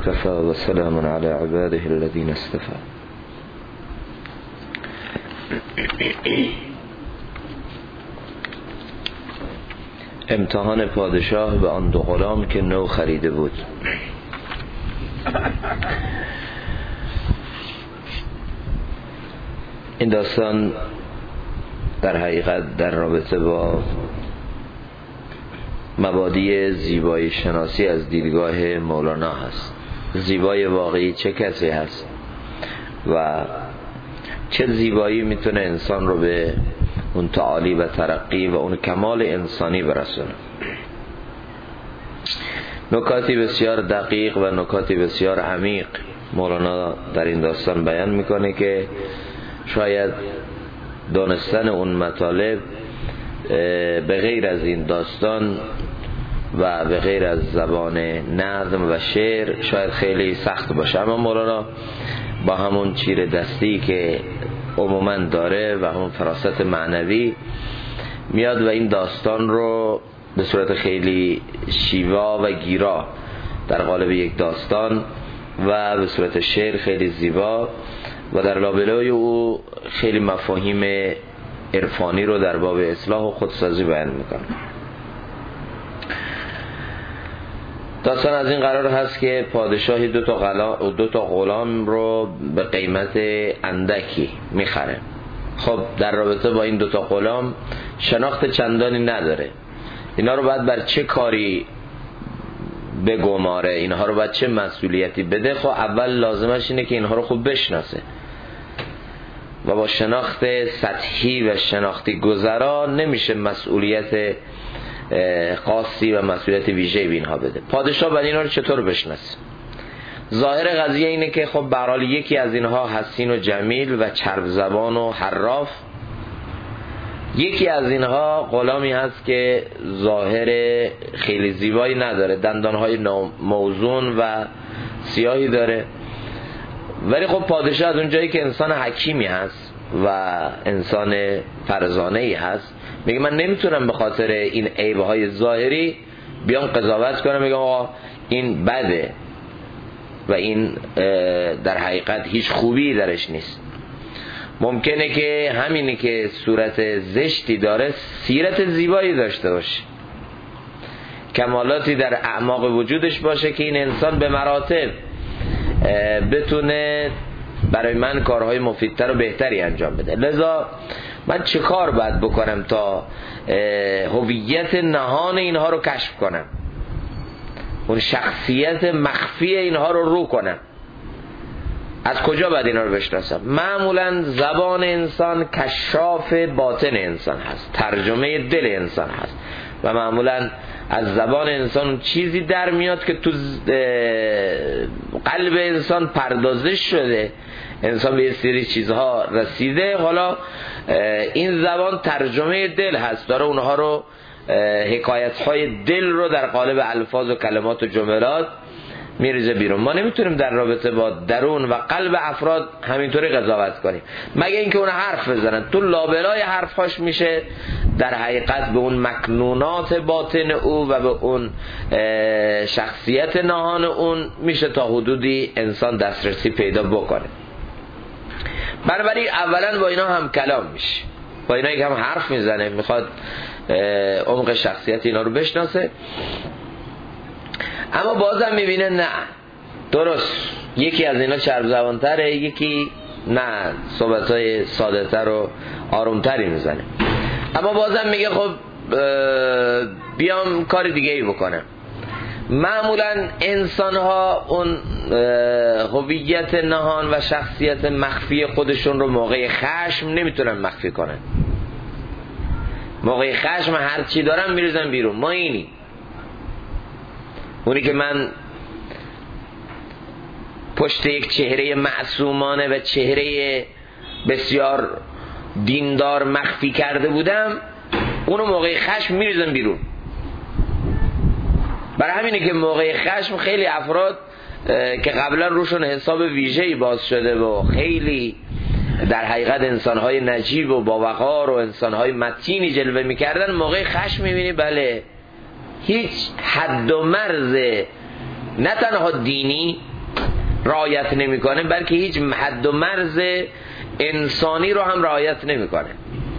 وكفى وسلام على عباده الذين اصطفى. امتحان پادشاه به آن دو غلام که نو خریده بود. این داستان در حقیقت در رابطه با مبادی زیبایی شناسی از دیدگاه مولانا هست. زیبای واقعی چه کسی هست و چه زیبایی میتونه انسان رو به اون تعالی و ترقی و اون کمال انسانی برسونه. نکاتی بسیار دقیق و نکاتی بسیار عمیق مولانا در این داستان بیان میکنه که شاید دانستن اون مطالب به غیر از این داستان و به غیر از زبان نظم و شعر شاید خیلی سخت باشه، اما مولانا با همون چیر دستی که عموما داره و همون فراست معنوی میاد و این داستان رو به صورت خیلی شیوا و گیرا در قالب یک داستان و به صورت شعر خیلی زیبا و در لابلای او خیلی مفاهیم عرفانی رو در باب اصلاح و خودسازی بیان میکنه. داستان از این قرار هست که پادشاهی دو تا غلام رو به قیمت اندکی میخره. خب در رابطه با این دو تا غلام شناخت چندانی نداره. اینا رو باید بر چه کاری بگماره، اینها رو باید چه مسئولیتی بده. خب اول لازمش اینه که اینها رو خوب بشناسه و با شناخت سطحی و شناختی گذرا نمیشه مسئولیت خاصی و مسئولیت ویژه‌ای به اینها بده. پادشاه باید اینا رو چطور بشناسه؟ ظاهر قضیه اینه که خب به هر حال یکی از اینها حسین و جمیل و چرب زبان و حراف، یکی از اینها غلامی هست که ظاهر خیلی زیبایی نداره، دندانهای موزون و سیاهی داره، ولی خب پادشاه از اون جایی که انسان حکیمی هست و انسان فرزانه‌ای هست میگه من نمیتونم به خاطر این عیب‌های ظاهری بیام قضاوت کنم، میگم آقا این بده و این در حقیقت هیچ خوبی درش نیست. ممکنه که همینی که صورت زشتی داره سیرت زیبایی داشته باشه، کمالاتی در اعماق وجودش باشه که این انسان به مراتب بتونه برای من کارهای مفیدتر و بهتری انجام بده. لذا من چه کار باید بکنم تا هویت نهان اینها رو کشف کنم، اون شخصیت مخفی اینها رو کنم؟ از کجا باید اینا رو بشناسم؟ معمولا زبان انسان کشاف باطن انسان هست، ترجمه دل انسان هست و معمولا از زبان انسان چیزی در میاد که تو قلب انسان پردازش شده، انسان به یه سری چیزها رسیده، حالا این زبان ترجمه دل هست، داره اونها رو حکایت‌های دل رو در قالب الفاظ و کلمات و جملات میریزه بیرون. ما نمیتونیم در رابطه با درون و قلب افراد همینطوری قضاوت کنیم، مگه اینکه اون حرف بزنن. تو لابلای حرفاش میشه در حقیقت به اون مکنونات باطن او و به اون شخصیت نهان اون میشه تا حدودی انسان دسترسی پیدا بکنه. بنابراین اولا با اینا هم کلام میشه، با اینا یک هم حرف میزنه، میخواد عمق شخصیت اینا رو بشناسه، اما بازم میبینه نه درست یکی از اینا چرب زبانتره، یکی نه صحبتهای ساده تر و آرومتری میزنه، اما بازم میگه خب بیام کار دیگه ای بکنم. معمولا انسان ها اون هویت نهان و شخصیت مخفی خودشون رو موقع خشم نمیتونن مخفی کنن. موقع خشم هر چی دارن میریزن بیرون. ما اینی اونی که من پشت یک چهره معصومانه و چهره بسیار دیندار مخفی کرده بودم، اونو موقع خشم میریزن بیرون. برای همینه که موقع خشم خیلی افراد که قبلا روشون حساب ویژه‌ای باز شده و خیلی در حقیقت انسان‌های نجیب و با وقار و انسان‌های متینی جلوه می‌کردن، موقع خشم می‌بینی بله هیچ حد و مرز نه تنها دینی رعایت نمیکنه، بلکه هیچ حد و مرز انسانی رو هم رعایت نمیکنه.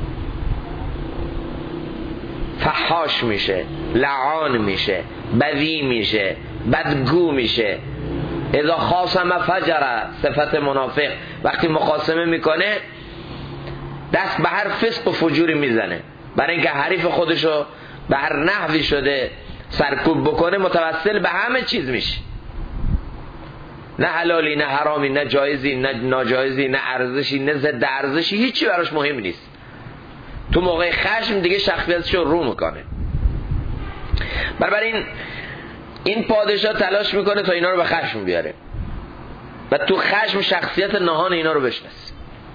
فحاش میشه، لعان میشه، بدی میشه، بدگو میشه. اذا خاصم فجر، صفت منافق، وقتی مخاصمه میکنه دست به هر فسق و فجوری میزنه، برای اینکه حریف خودشو به هر نحوی شده سرکوب بکنه، متوسل به همه چیز میشه، نه حلالی نه حرامی، نه جایزی نه ناجایزی، نه ارزشی نه ضد ارزشی، هیچی براش مهم نیست. تو موقع خشم دیگه شخصیتشو رو میکنه. بنابراین این پادشاه تلاش میکنه تا اینا رو به خشم بیاره و تو خشم شخصیت نهان اینا رو بشناسه.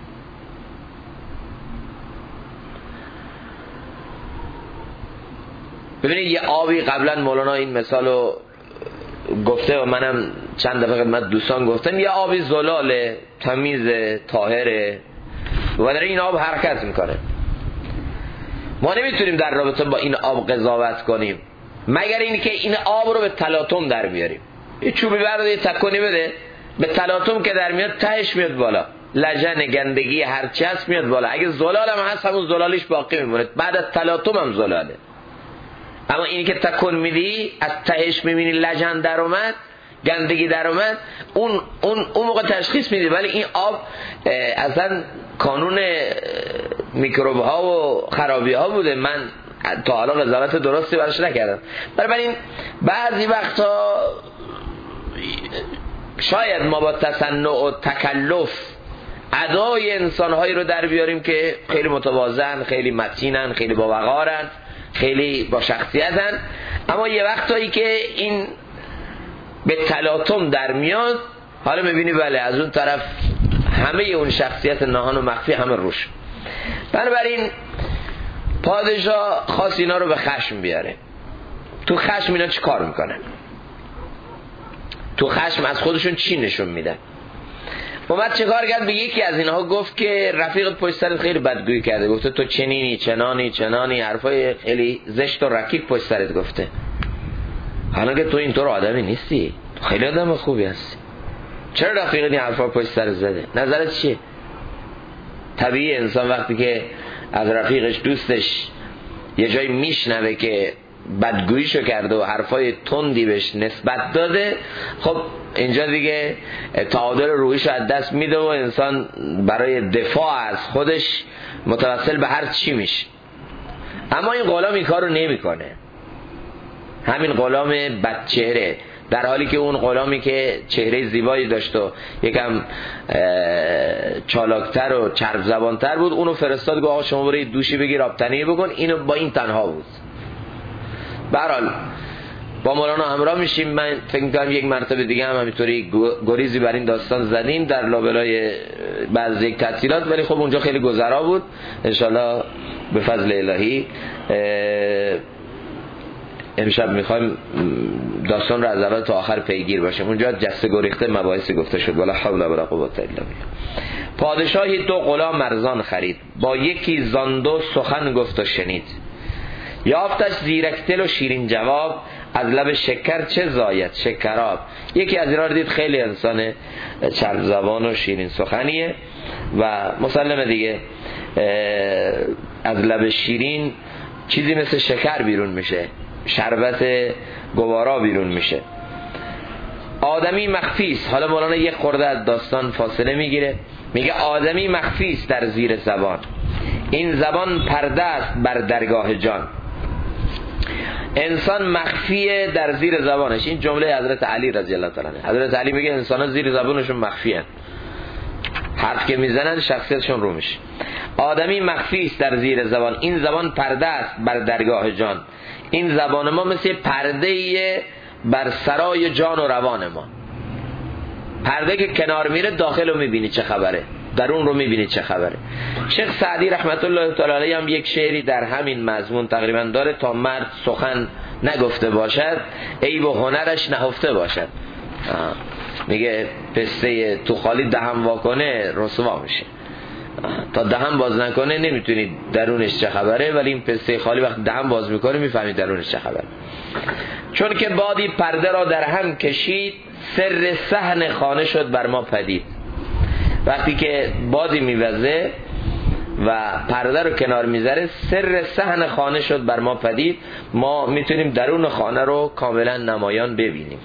ببینید یه آبی، قبلا مولانا این مثالو گفته و منم چند دفعه خدمت دوستان گفتم، یه آبی زلاله، تمیز، طاهره و در این آب حرکت میکنه. ما نمیتونیم در رابطه با این آب قضاوت کنیم مگر اینکه این آب رو به تلاطم در بیاریم. یه چوبی برده، یه تکونی بده، به تلاطم که در میاد تهش میاد بالا، لجن، گندگی، هرچی هست میاد بالا. اگه زلال هم هست همون زلالیش باقی میمونه، بعد از تلاطم هم زلاله. اما اینی که تکون میدی از تهش میبینی لجن در اومد، گندگی در اومد، اون موقع تشخیص میدی. ولی این آب اصلا کانون میکروب ها و خرابی ها بوده، من تا حالا قضاوت درستی براش نکردم. بنابراین بعضی وقتا شاید ما با تصنع و تکلف ادای انسانهایی رو در بیاریم که خیلی متوازن، خیلی متینن، خیلی با وقارن، خیلی با شخصیتن، اما یه وقتایی که این به تلاطم در میاد، حالا میبینی بله از اون طرف همه اون شخصیت نهان و مخفی همه روش. بنابراین پادشاه خواست اینا رو به خشم بیاره. تو خشم اینا چی کار میکنن؟ تو خشم از خودشون چی نشون میدن؟ اومد چه کار کرد؟ به یکی از اینها گفت که رفیقت پشت سرت خیلی بدگویی کرده، گفته تو چنینی چنانی، حرفای خیلی زشت و رکیک پشت سرت گفته. حالا که تو اینطور آدمی نیستی، تو خیلی آدم خوبی هستی، چرا رفیقت این حرفا پشت سرت زده؟ نظرت چیه؟ طبیعی انسان وقتی که از رفیقش، دوستش یه جایی میشنوه که بدگوییشو کرده و حرفای تندی بهش نسبت داده، خب اینجا دیگه تعادل روحیشو از دست میده و انسان برای دفاع از خودش متوسل به هر چی میشه. اما این غلام این کارو نمیکنه. همین غلام بدچهره، در حالی که اون غلامی که چهره زیبایی داشت و یکم چالاکتر و چرب زبانتر بود، اونو فرستاد گفت آقا شما برید دوشی بگیر، آبتنی بکن. اینو با این تنها بود. به هر حال با مولانا همراه میشیم. من فکر می‌کنم یک مرتبه دیگه هم همینطوری گریزی بر این داستان زدیم در لابلای بعضی یک تعطیلات، ولی خب اونجا خیلی گذرا بود. انشالله به فضل الهی امشب میخوایم داستان رو از اول تا آخر پیگیر باشیم. اونجا جسته گریخته مباحثی گفته شد. ولا حول ولا قوة الا بالله. پادشاهی دو غلام ارزان خرید، با یکی زاندو سخن گفت و شنید. یافتش زیرک دل و شیرین جواب، از لب شکر چه زاید شکراب. یکی از اینا رو دید خیلی انسان چرب زبان و شیرین سخنیه و مسلمه دیگه از لب شیرین چیزی مثل شکر بیرون میشه، شربت گوارا بیرون میشه. آدمی مخفیست. حالا مولانا یک خورده از داستان فاصله میگیره، میگه آدمی مخفیست در زیر زبان، این زبان پرده است بر درگاه جان. انسان مخفیه در زیر زبانش. این جمله حضرت علی رضی الله تعالی عنه. حضرت علی میگه انسان‌ها زیر زبانشون مخفی هستند، حرف که میزنن شخصیتشون رو میشه. آدمی مخفی است در زیر زبان، این زبان پرده است بر درگاه جان. این زبان ما مثل پرده‌ای بر سرای جان و روان ما. پرده که کنار میره داخل رو میبینی چه خبره، درون رو میبینی چه خبره. شیخ سعدی رحمت الله تعالی علیه هم یک شعری در همین مضمون تقریبا داره: تا مرد سخن نگفته باشد عیب و هنرش نهفته باشد. میگه پسته تو خالی دهن واکنه رسوا میشه، تا دهن باز نکنه نمیتونید درونش چه خبره، ولی این پسته خالی وقت دهن باز میکنه میفهمید درونش چه خبره. چون که بادی پرده را در هم کشید، سر صحن خانه شد بر ما پدید. وقتی که بادی میوزه و پرده رو کنار میذاره، سر صحن خانه شد بر ما پدید. ما میتونیم درون خانه رو کاملا نمایان ببینیم.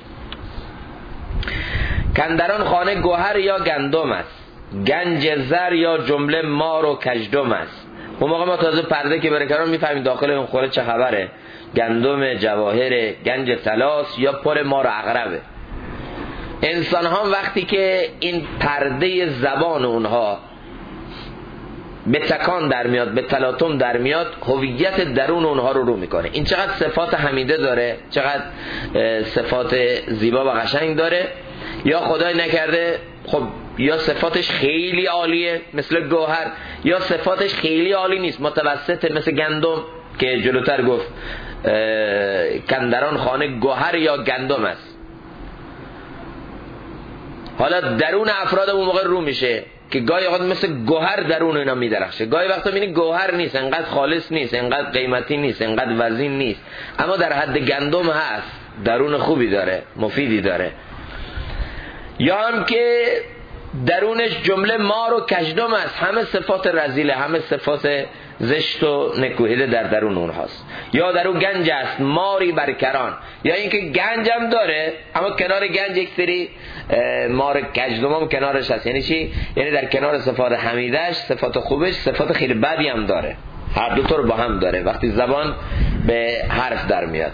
کندران خانه گوهر یا گندم است، گنج زر یا جمله مار و کژدم است. اون موقع ما تازه پرده که بره کنار میفهمیم داخل اون خونه چه خبره، گندم، جواهر، گنج طلاست یا پر مار و عقربه. انسان ها وقتی که این پرده زبان اونها به تکان در میاد، به تلاطم در میاد، هویت درون اونها رو میکنه. این چقدر صفات حمیده داره، چقدر صفات زیبا و قشنگ داره. یا خدای نکرده خب یا صفاتش خیلی عالیه مثل گوهر، یا صفاتش خیلی عالی نیست، متوسطه مثل گندم که جلوتر گفت کندران خانه گوهر یا گندم است. حالا درون افراد اون موقع رو میشه که گاهی اوقات مثل گوهر درون اینا میدرخشه، گاهی وقتا میبینی گوهر نیست، انقدر خالص نیست، انقدر قیمتی نیست، انقدر وزین نیست، اما در حد گندم هست، درون خوبی داره، مفیدی داره. یا هم که درونش جمله مار و کژدم است، همه صفات رذیله، همه صفات زشت و نکوهیده در درون اونهاست. یا درون گنج است ماری برکران، یا اینکه گنج هم داره اما کنار گنج یک سری مار کژدم هم کنارش هست. یعنی چی؟ یعنی در کنار صفات حمیدش، صفات خوبش، صفات خیلی بدی هم داره. هر دو تا رو با هم داره وقتی زبان به حرف در میاد.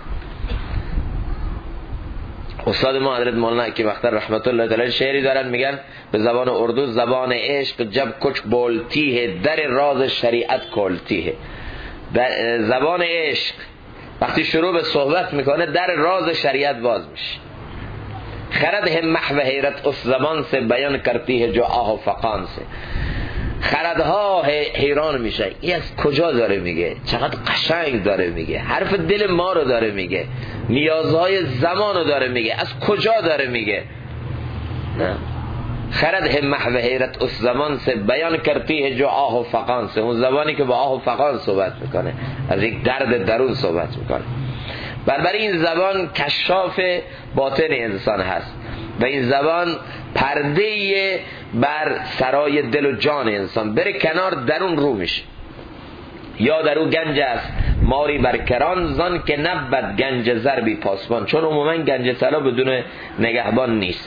استاد ما حضرت مولانا که وقتا رحمت الله تعالی شعری دارن، میگن به زبان اردو زبان عشق جب کچ بولتی ہے در راز شریعت کولتی ہے. در زبان عشق وقتی شروع به صحبت میکنه در راز شریعت باز میشه. خرد ہے محو حیرت اس زبان سے بیان کرتی ہے جو آه و فقان سے. خردها حیران میشه این از کجا داره میگه، چقدر قشنگ داره میگه، حرف دل ما رو داره میگه، نیازهای زمان رو داره میگه، از کجا داره میگه. نه خرد ہے محو حیرت اس زمان سے بیان کرتی ہے جو آه و فقان سے. اون زبانی که با آه و فقان صحبت میکنه، از یک درد درون صحبت میکنه. بنابراین این زبان کشاف باطن انسان هست و این زبان پرده بر سرای دل و جان انسان، بره کنار درون رو میشه. یا درو گنج است ماری برکران، زان که نبود گنج زر بی پاسبان. چون عموما گنج طلا بدون نگهبان نیست.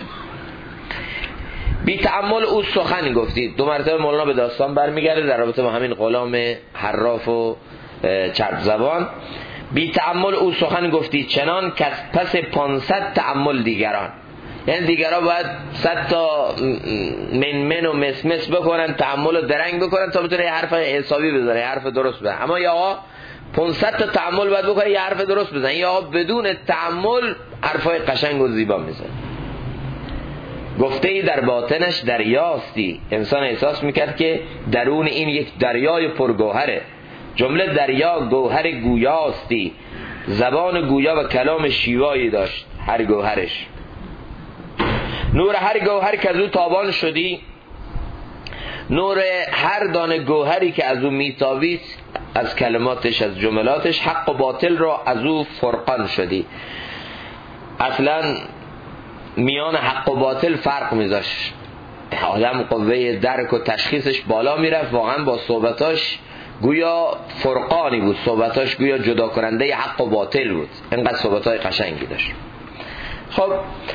بی تأمل او سخن گفتید. دو مرتبه مولانا به داستان برمیگرده در رابطه با همین غلام حراف و چرب زبان. بی تأمل او سخن گفتید چنان که پس 500 تأمل دیگران. یعنی دیگران باید 100 تا من و مسمس بکنن، تأمل و درنگ بکنن تا بتونه یه حرف حسابی بزنه، یه حرف درست بزنه. اما یا آقا 500 تا تأمل باید بکنه یه حرف درست بزنه، یا آقا بدون تأمل حرفای قشنگ و زیبا میزنه. گفته ای در باطنش دریاستی. انسان احساس میکرد که درون این یک دریای پرگوهره. جمله دریا گوهر گویاستی. زبان گویا و کلام شیوایی داشت هر گوهرش. نور هر گوهر که از او تابان شدی، نور هر دانه گوهری که از او میتابید، از کلماتش، از جملاتش، حق و باطل را از او فرقان شدی. اصلا میان حق و باطل فرق میذاشت. آدم قوه درک و تشخیصش بالا میرفت، واقعا با صحبتاش گویا فرقانی بود، صحبتاش گویا جدا کننده حق و باطل بود، اینقدر صحبتای قشنگی داشت. خب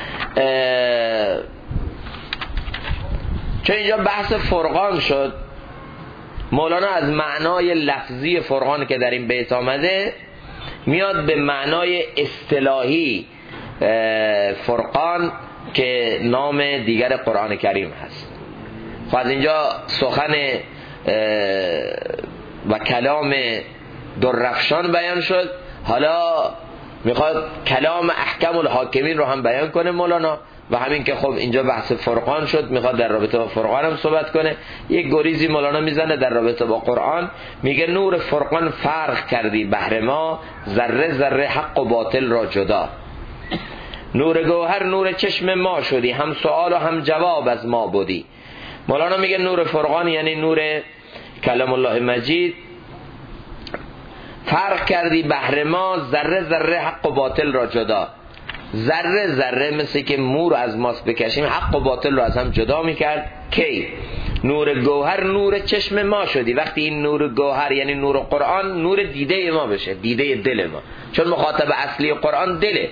چون اینجا بحث فرقان شد، مولانا از معنای لفظی فرقان که در این بیت آمده میاد به معنای اصطلاحی فرقان که نام دیگر قرآن کریم هست. خب از اینجا سخن و کلام دررفشان بیان شد، حالا میخواد کلام احکم الحاکمین رو هم بیان کنه مولانا، و همین که خب اینجا بحث فرقان شد میخواد در رابطه با فرقان هم صحبت کنه. یک گریزی مولانا میزنه در رابطه با قرآن، میگه نور فرقان فرق کردی بهر ما، ذره ذره حق و باطل را جدا. نور گوهر نور چشم ما شدی، هم سوال و هم جواب از ما بودی. مولانا میگه نور فرقان یعنی نور کلام الله مجید، فرق کردی بهر ما، ذره ذره حق و باطل را جدا. ذره ذره مثل که مو از ماست بکشیم حق و باطل رو از هم جدا میکرد. کی؟ نور گوهر نور چشم ما شدی. وقتی این نور گوهر یعنی نور قرآن نور دیده ما بشه، دیده دل ما، چون مخاطب اصلی قرآن دله.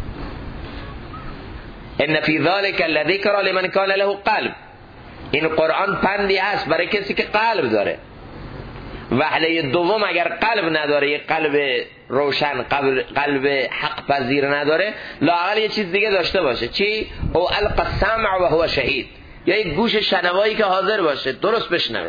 ان فی ذلک لذکر لمن کان له قلب. این قرآن پندی هست برای کسی که قلب داره. وهله دوم اگر قلب نداره، یه قلب روشن، قلب حق پذیر نداره، لااقل یه چیز دیگه داشته باشه. چی؟ او القى السمع و هو شهید، یا یک گوش شنوایی که حاضر باشه درست بشنوه.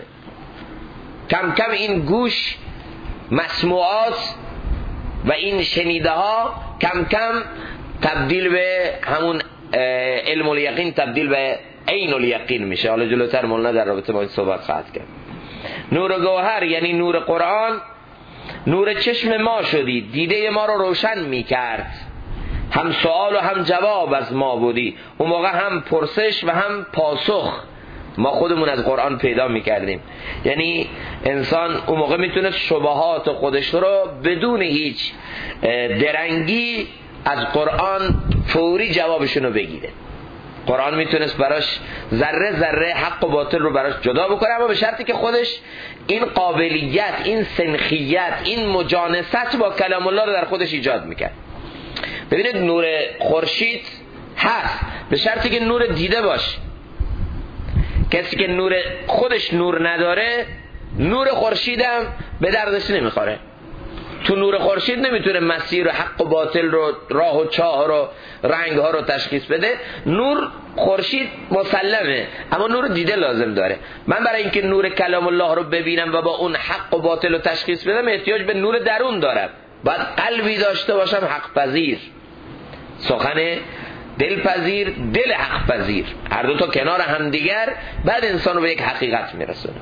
کم کم این گوش مسموعات و این شنیده ها کم کم تبدیل به همون علم الیقین، تبدیل به عین الیقین میشه. حالا جلوتر مولانا در رابطه با این صحبت خواهد کرد. نور گوهر یعنی نور قرآن نور چشم ما شدی، دیده ما رو روشن میکرد. هم سوال و هم جواب از ما بودی. اون موقع هم پرسش و هم پاسخ ما خودمون از قرآن پیدا میکردیم. یعنی انسان اون موقع میتونه شبهات خودش رو بدون هیچ درنگی از قرآن فوری جوابشون رو بگیره. قرآن میتونست براش ذره ذره حق و باطل رو براش جدا بکنه، اما به شرطی که خودش این قابلیت، این سنخیت، این مجانست با کلام الله رو در خودش ایجاد میکرد. ببینید نور خورشید هست به شرطی که نور دیده باشه. کسی که نور خودش نور نداره، نور خورشید هم به دردش نمیخوره. تو نور خورشید نمیتونه مسیر و حق و باطل رو، راه و چاه رو، رنگ ها رو تشخیص بده. نور خورشید مسلمه، اما نور دیده لازم داره. من برای اینکه نور کلام الله رو ببینم و با اون حق و باطل رو تشخیص بدم احتیاج به نور درون دارم. باید قلبی داشته باشم حق پذیر، سخن دلپذیر، دل حق پذیر، هر دو تا کنار هم دیگر، بعد انسان رو به یک حقیقت میرسونه.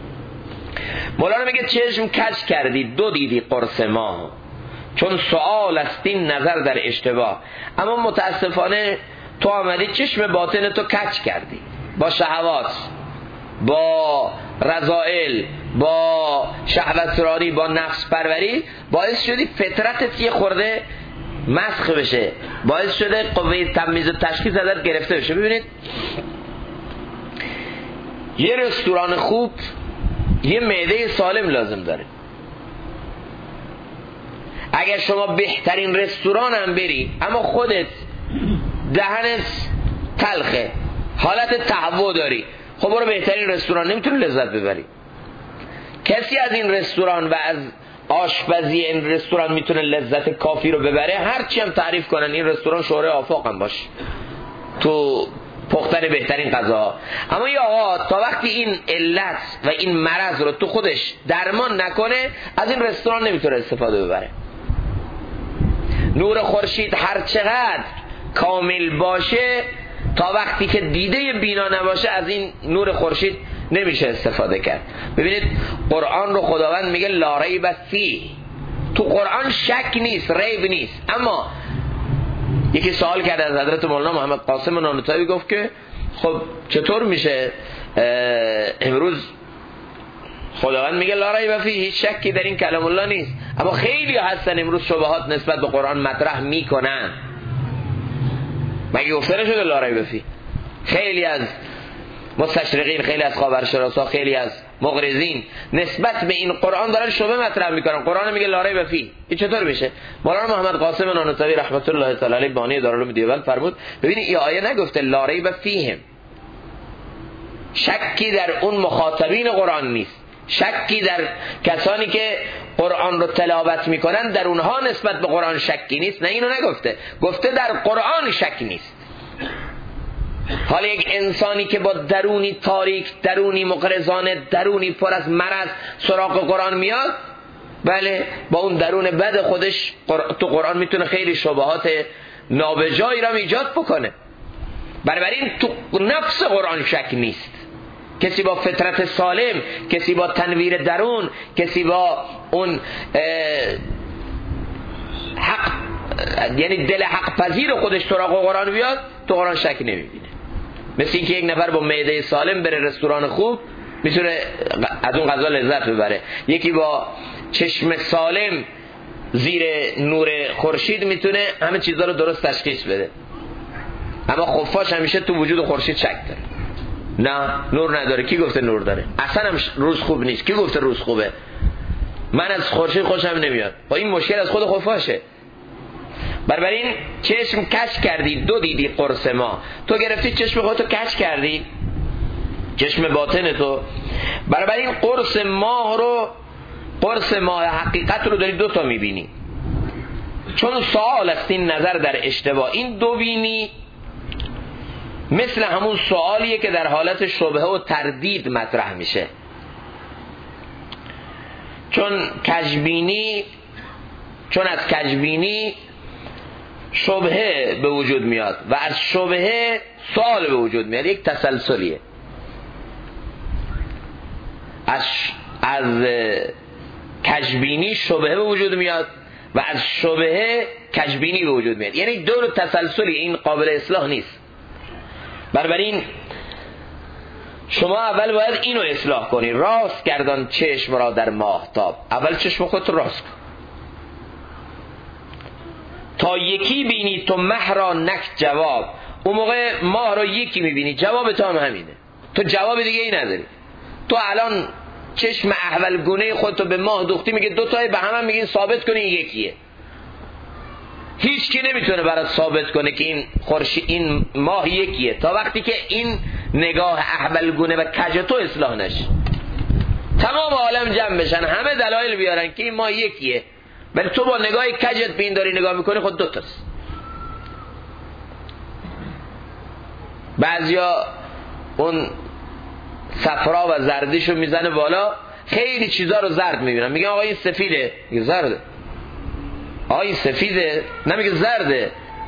مولانا میگه چشم کج کردی دو دیدی قرص ما، چون سؤال است این نظر در اشتباه. اما متاسفانه تو آمدی چشم باطن تو کج کردی با شهوات، با رذائل، با شهوترانی، با نفس پروری، باعث شدی فطرتت یه خورده مسخ بشه، باعث شده قوه تمیز و تشخیص ازت گرفته بشه. ببینید یه رستوران خوب یه معده سالم لازم داره. اگر شما بهترین رستوران هم بری اما خودت دهنت تلخه، حالت تهوع داری، خب برو بهترین رستوران، نمیتونی لذت ببری. کسی از این رستوران و از آشپزی این رستوران میتونه لذت کافی رو ببره، هرچی هم تعریف کنن این رستوران شهره آفاق هم باشه تو پختن بهترین غذا، اما یا آقا تا وقتی این علت و این مرض رو تو خودش درمان نکنه از این رستوران نمیتونه استفاده ببره. نور خورشید هر چقدر کامل باشه تا وقتی که دیده بینا نباشه از این نور خورشید نمیشه استفاده کرد. ببینید قرآن رو خداوند میگه لا ریب فیه، تو قرآن شک نیست، ریب نیست. اما یکی سوال کرد از حضرت مولانا محمد قاسم نانوتایی، گفت که خب چطور میشه امروز خداوند میگه لا ریب فیه، هیچ شکی در این کلام الله نیست، اما خیلی هستن امروز شبهات نسبت به قرآن مطرح میکنن، مگه گفته نشده لا ریب فیه؟ خیلی از مستشرقین، خیلی از خاورشناسا، خیلی از مغرضین نسبت به این قرآن دارن شبهه مطرح میکنن. قرآن میگه لا ریب فیه، این چطور میشه؟ مولانا محمد قاسم نانوتایی رحمت الله تعالی علیه بانی دارالعلوم دیوبند فرمود ببینید این آیه نگفته لا ریب فیهم، شکی در اون مخاطبین قرآن نیست، شکی در کسانی که قرآن رو تلاوت میکنن در اونها نسبت به قرآن شکی نیست. نه، اینو نگفته، گفته در قرآن شک نیست. حالا یک انسانی که با درونی تاریک، درونی مغرضانه، درونی پر از مرض سراغ قرآن میاد، بله با اون درون بد خودش تو قرآن میتونه خیلی شبهات نابجایی را ایجاد بکنه. بنابراین تو نفس قرآن شک نیست. کسی با فطرت سالم، کسی با تنویر درون، کسی با اون حق، یعنی دل حق پذیر خودش سراغ قرآن بیاد، تو قرآن شک نمیبینه. مثل اینکه یک نفر با معده سالم بره رستوران خوب میتونه از اون غذا لذت ببره، یکی با چشم سالم زیر نور خورشید میتونه همه چیزا رو درست تشخیص بده، اما خفاش همیشه تو وجود خورشید شک داره. نه نور نداره. کی گفته نور داره؟ اصلا هم روز خوب نیست. کی گفته روز خوبه؟ من از خورشید خوشم نمیاد. با این مشکل از خود خفاشه. بنابراین چشم کش کردی، دو دیدی قرص ما، تو گرفتی چشم خودتو کش کردی، چشم باطن تو. بنابراین قرص ماه حقیقت رو داری دو تا میبینی، چون سوال است این نظر در اشتباه. این دو بینی مثل همون سوالیه که در حالت شبهه و تردید مطرح میشه، چون از کجبینی شبهه به وجود میاد و از شبهه سوال به وجود میاد. یک تسلسلیه. از کجبینی شبهه به وجود میاد و از شبهه کجبینی به وجود میاد، یعنی دور تسلسلی، این قابل اصلاح نیست. بنابراین شما اول باید اینو اصلاح کنی. راست گردان چشم را در ماهتاب. اول چشم خودت راست کن تا یکی بینی تو مه را نک جواب. اون موقع ماه را یکی میبینی، جواب تو هم همینه، تو جواب دیگه ای نداری. تو الان چشم احولگونه خودتو به ماه دوختی، میگه دو تای به هم میگین ثابت کنی این یکیه. هیچ کی نمیتونه برات ثابت کنه که این ماه یکیه تا وقتی که این نگاه احولگونه و کج تو اصلاح نشه. تمام عالم جمع بشن، همه دلایل بیارن که این ماه یکیه، ولی تو با نگاه کجت به این داری نگاه میکنی، خود دوتاست. بعضیا اون صفرا و زردیشو میزنه بالا، خیلی چیزا رو زرد میبینن، میگه آقا این سفیده، میگه زرده. آقا این سفیده، نمیگه زرده.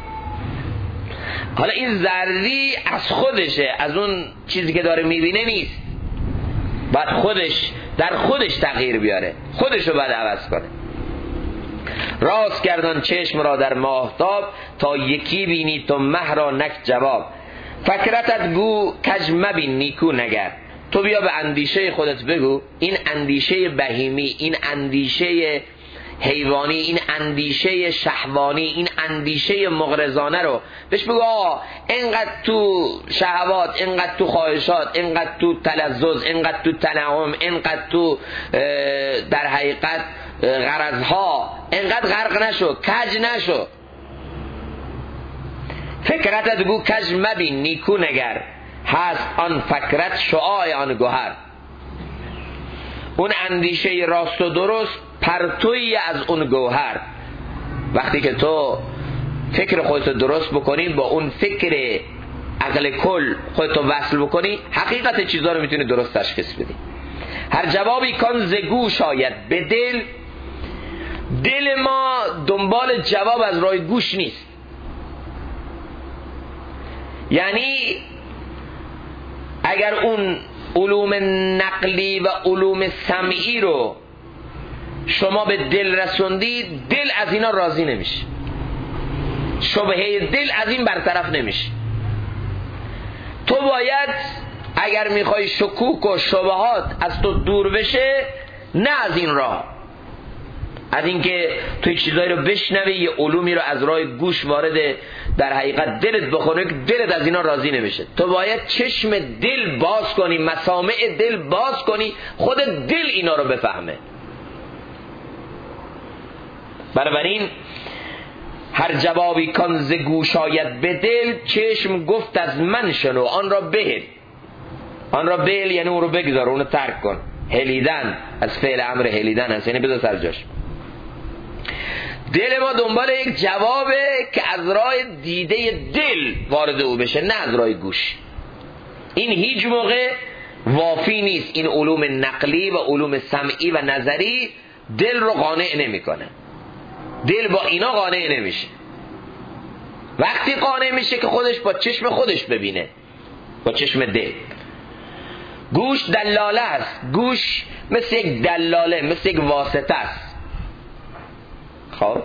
حالا این زردی از خودشه، از اون چیزی که داره میبینه نیست. باید در خودش تغییر بیاره، خودشو باید عوض کنه. راست گردان چشم را در ماهتاب تا یکی بینی تو مه را نک جواب. فکرتت گو کج مبین نیکو نگر. تو بیا به اندیشه خودت بگو، این اندیشه بهیمی، این اندیشه حیوانی، این اندیشه شهوانی، این اندیشه مغرضانه رو بهش بگو آقا اینقدر تو شهوات، اینقدر تو خواهشات، اینقدر تو تلذذ، اینقدر تو تنعم، اینقدر تو در حقیقت غرضها، اینقدر غرق نشو، کج نشو. فکرتت گو کج مبین نیکو نگر، هست آن فکرت شعاع آن گوهر. اون اندیشه راست و درست پرتویی از اون گوهر. وقتی که تو فکر خودتو درست بکنی، با اون فکر عقل کل خودتو وصل بکنی، حقیقت چیزها رو میتونی درست تشخیص بدی. هر جوابی کن ز گوش آید به دل ما دنبال جواب از راه گوش نیست. یعنی اگر اون علوم نقلی و علوم سمعی رو شما به دل رسوندی، دل از اینا راضی نمیشه، شبهه دل از این برطرف نمیشه. تو باید اگر میخوای شکوک و شبهات از تو دور بشه، نه از این راه، از اینکه توی چیزایی رو بشنوی، یه علومی رو از راه گوش وارد در حقیقت دلت بخونه که دلت از اینا راضی نمیشه. تو باید چشم دل باز کنی، مسامع دل باز کنی، خود دل اینا رو بفهمه. بنابراین هر جوابی کن ز گوش آید به دل، چشم گفت از من شنو آن را بهل. آن را بهل یعنی اون رو بگذار، اون رو ترک کن. هلیدن از فعل امر هلیدن هست، یعنی بذار سر جاش. دل ما دنبال یک جوابه که از راه دیده دل وارد او بشه، نه از راه گوش. این هیچ موقع وافی نیست. این علوم نقلی و علوم سمعی و نظری دل رو قانع نمیکنه. دل با اینا قانع نمیشه. وقتی قانع میشه که خودش با چشم خودش ببینه، با چشم دل. گوش دلاله است. گوش مثل یک دلاله، مثل یک واسطه است. خب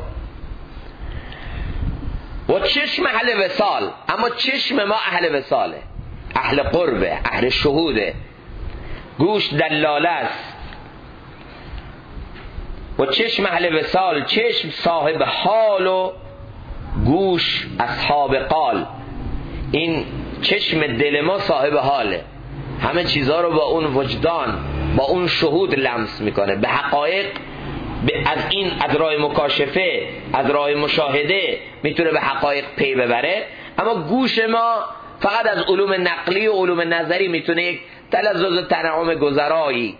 و چشم اهل وصال، اما چشم ما اهل وصاله، اهل قربه، اهل شهوده. گوش دلاله است. و چشم اهل وصال، چشم صاحب حال و گوش اصحاب قال. این چشم دل ما صاحب حاله، همه چیزها رو با اون وجدان، با اون شهود لمس میکنه، به حقایق از این ادرای مکاشفه، ادرای مشاهده میتونه به حقایق پی ببره. اما گوش ما فقط از علوم نقلی و علوم نظری میتونه یک تلذذ تنعم گذرایی،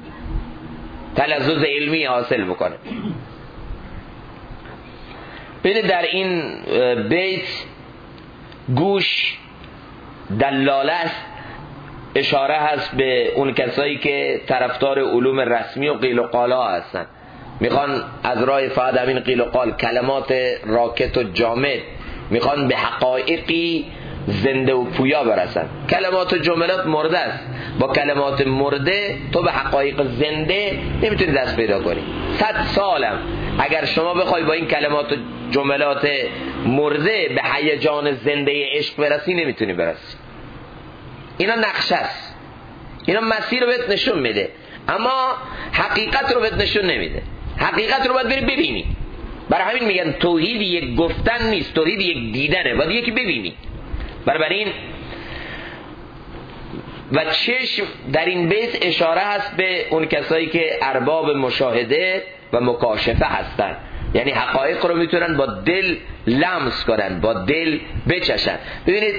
تلذذ علمی حاصل بکنه. ببینید در این بیت گوش دلاله است، اشاره هست به اون کسایی که طرفدار علوم رسمی و قیل و قالا هستن، میخوان از راه فقط همین قیل و قال، کلمات راکت و جامد، میخوان به حقایقی زنده و پویا برسن. کلمات و جملات مرده است، با کلمات مرده تو به حقایق زنده نمیتونی دست پیدا کنی. 100 سالم اگر شما بخوای با این کلمات و جملات مرده به هیجان زنده عشق برسی نمیتونی برسی. اینا نقشه است، اینا مسیر رو بهت نشون میده، اما حقیقت رو بهت نشون نمیده. حقیقت رو باید بری ببینی. برای همین میگن توحید یک گفتن نیست، توحید یک دیدنه، باید یکی ببینی. برای این و چشم در این بیت اشاره هست به اون کسایی که ارباب مشاهده و مکاشفه هستن، یعنی حقایق رو میتونن با دل لمس کنن، با دل بچشن. ببینید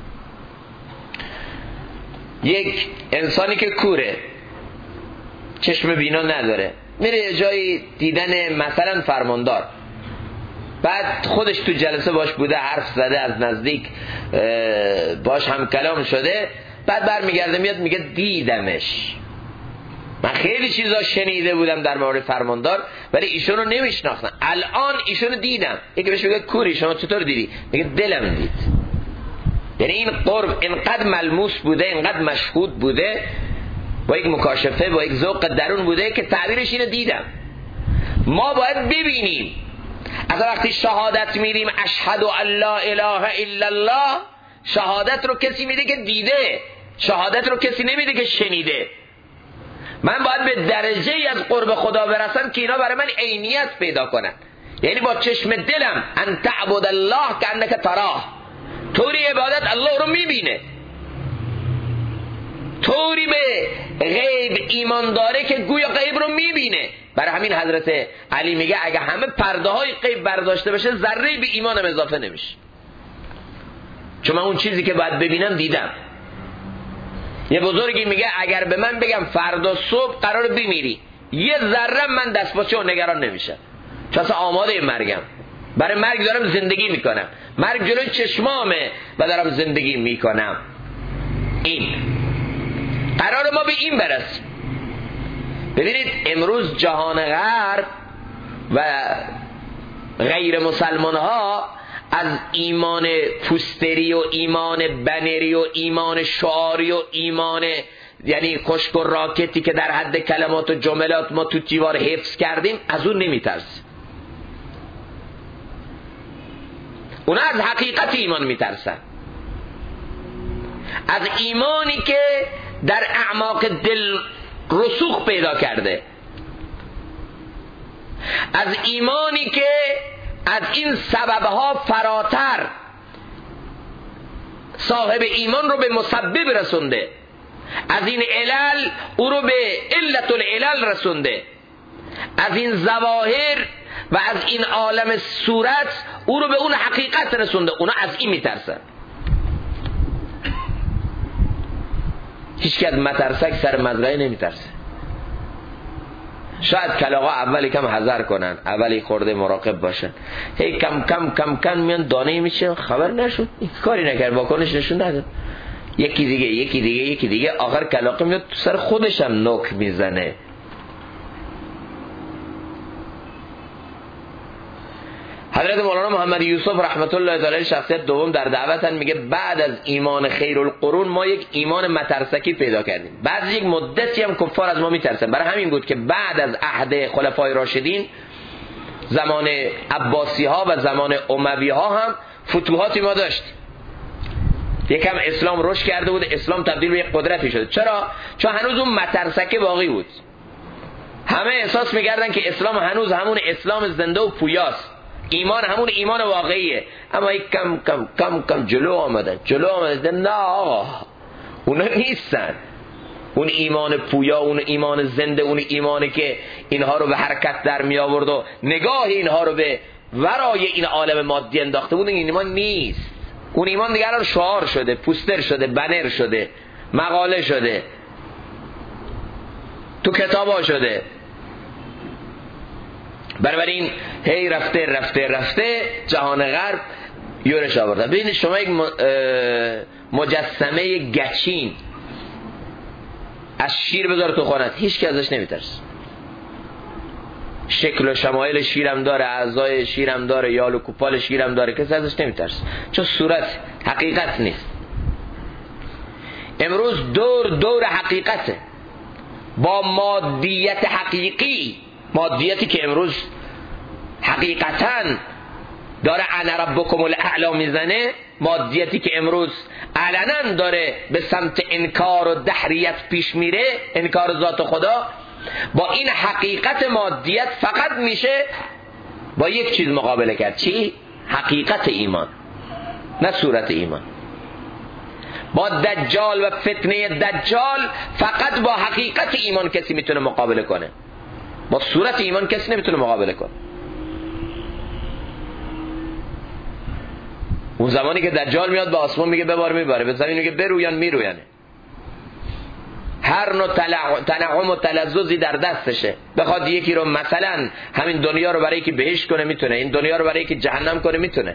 یک انسانی که کوره، چشم بینا نداره، میره جایی دیدن مثلا فرماندار، بعد خودش تو جلسه باش بوده، حرف زده، از نزدیک باش هم کلام شده، بعد برمیگرده میاد میگه دیدمش، من خیلی چیزا شنیده بودم در مورد فرماندار ولی ایشونو نمیشناختم، الان ایشونو دیدم. یکی بهش میگه کوری شما چطور دیدی؟ میگه دلم دید. یعنی این قرب اینقدر ملموس بوده، اینقدر مشهود بوده، با یک مکاشفه، با یک ذوق درون بوده که تعبیرش اینو دیدم. ما باید ببینیم. از وقتی شهادت میدیم اشهد ان لا اله الا الله، شهادت رو کسی میده که دیده، شهادت رو کسی نمیده که شنیده. من باید به درجه ای از قرب خدا برسم که اینا برای من عینیت پیدا کنن. یعنی با چشم دلم ان تعبد الله کانک تراه، طوری عبادت الله رو میبینه، طوری به غیب ایمان داره که گویا غیب رو میبینه. برای همین حضرت علی میگه اگه همه پرده های غیب برداشته بشه ذره به ایمانم اضافه نمیشه، چون من اون چیزی که باید ببینم دیدم. یه بزرگی میگه اگر به من بگم فردا صبح قرار بمیری، یه ذره من دستپاچه و نگران نمیشم، چون اصلا آماده مرگم، برای مرگ دارم زندگی میکنم، مرگ جلوی چشمامه و دارم زندگی میکنم. این قرار ما به این برسیم. ببینید امروز جهان غرب و غیر مسلمان ها از ایمان پوستری و ایمان بنری و ایمان شعاری و ایمان یعنی خشک و راکتی که در حد کلمات و جملات ما تو دیوار حفظ کردیم از اون نمیترسن. اونا از حقیقت ایمان میترسن، از ایمانی که در اعماق دل رسوخ پیدا کرده، از ایمانی که از این سببها فراتر صاحب ایمان رو به مسبب رسونده، از این علل او رو به علت العلل رسونده، از این ظواهر و از این عالم صورت او رو به اون حقیقت رسونده. اونا از این میترسن. هیچ که از مترسک سر مزرعه نمیترسه. شاید کلاغا اولی کم حذر کنن، اولی خورده مراقب باشن، هی کم کم کم کم میان دانه میشه، خبر نشد، این کاری نکرد، واکنش نشون نداد، یکی دیگه یکی دیگه یکی دیگه، آخر کلاغ میاد تو سر خودش هم نوک میزنه. حضرت مولانا محمد یوسف رحمت الله تعالی شخصیت دوم در دعوتن میگه بعد از ایمان خیر القرون ما یک ایمان مترسکی پیدا کردیم. بعد یک مدتی هم کفار از ما میترسن. برای همین بود که بعد از عهد خلفای راشدین، زمان عباسی ها و زمان اموی ها هم فتوحاتی ما داشتیم. یکم اسلام رشد کرده بود، اسلام تبدیل به یک قدرتی شده. چرا؟ چون هنوز اون مترسکه باقی بود، همه احساس می‌کردن که اسلام هنوز همون اسلام زنده و پویاست، ایمان همون ایمان واقعیه، اما یک کم جلو آمدن. نه آقا، اونا نیستن. اون ایمان پویا، اون ایمان زنده، اون ایمانی که اینها رو به حرکت در می آورد و نگاه اینها رو به ورای این عالم مادی انداخته بود، این ایمان نیست. اون ایمان دیگر الان شعار شده، پوستر شده، بنر شده، مقاله شده، تو کتابا شده. بنابراین هی رفته جهان غرب یورش آورده. ببینید شما یک مجسمه گچین از شیر بذار تو خانت، هیچ کی ازش نمیترس. شکل و شمایل شیرم داره، اعضای شیرم داره، یال و کوپال شیرم داره، کسی ازش نمیترس، چون صورت حقیقت نیست. امروز دور حقیقته، با مادیت حقیقی، مادیتی که امروز حقیقتاً داره انا ربکم الاعلی میزنه، مادیتی که امروز علنا داره به سمت انکار و دحریت پیش میره، انکار ذات خدا، با این حقیقت مادیت فقط میشه با یک چیز مقابله کرد. چی؟ حقیقت ایمان، نه صورت ایمان. با دجال و فتنه دجال فقط با حقیقت ایمان کسی میتونه مقابله کنه، با صورت ایمان کسی نمیتونه مقابله کنه. اون زمانی که دجال میاد به آسمان میگه ببار میباره، به زمین میگه برویان میروینه، هر نوع تنعم و تلذذی در دستشه. بخواد یکی رو مثلا همین دنیا رو برای که بهشت کنه میتونه، این دنیا رو برای که جهنم کنه میتونه.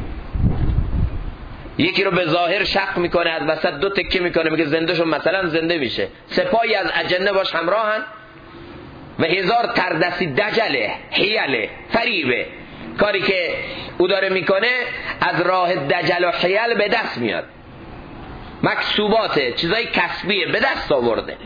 یکی رو به ظاهر شق میکنه، از وسط دو تکه میکنه، میگه زنده شو، مثلا زنده میشه. سپاهی از اجنه باش همراهن و هزار تردستی دجله، حیله، فریبه. کاری که او داره میکنه از راه دجل و حیل به دست میاد، مکسوباته، چیزای کسبیه، به دست آورده.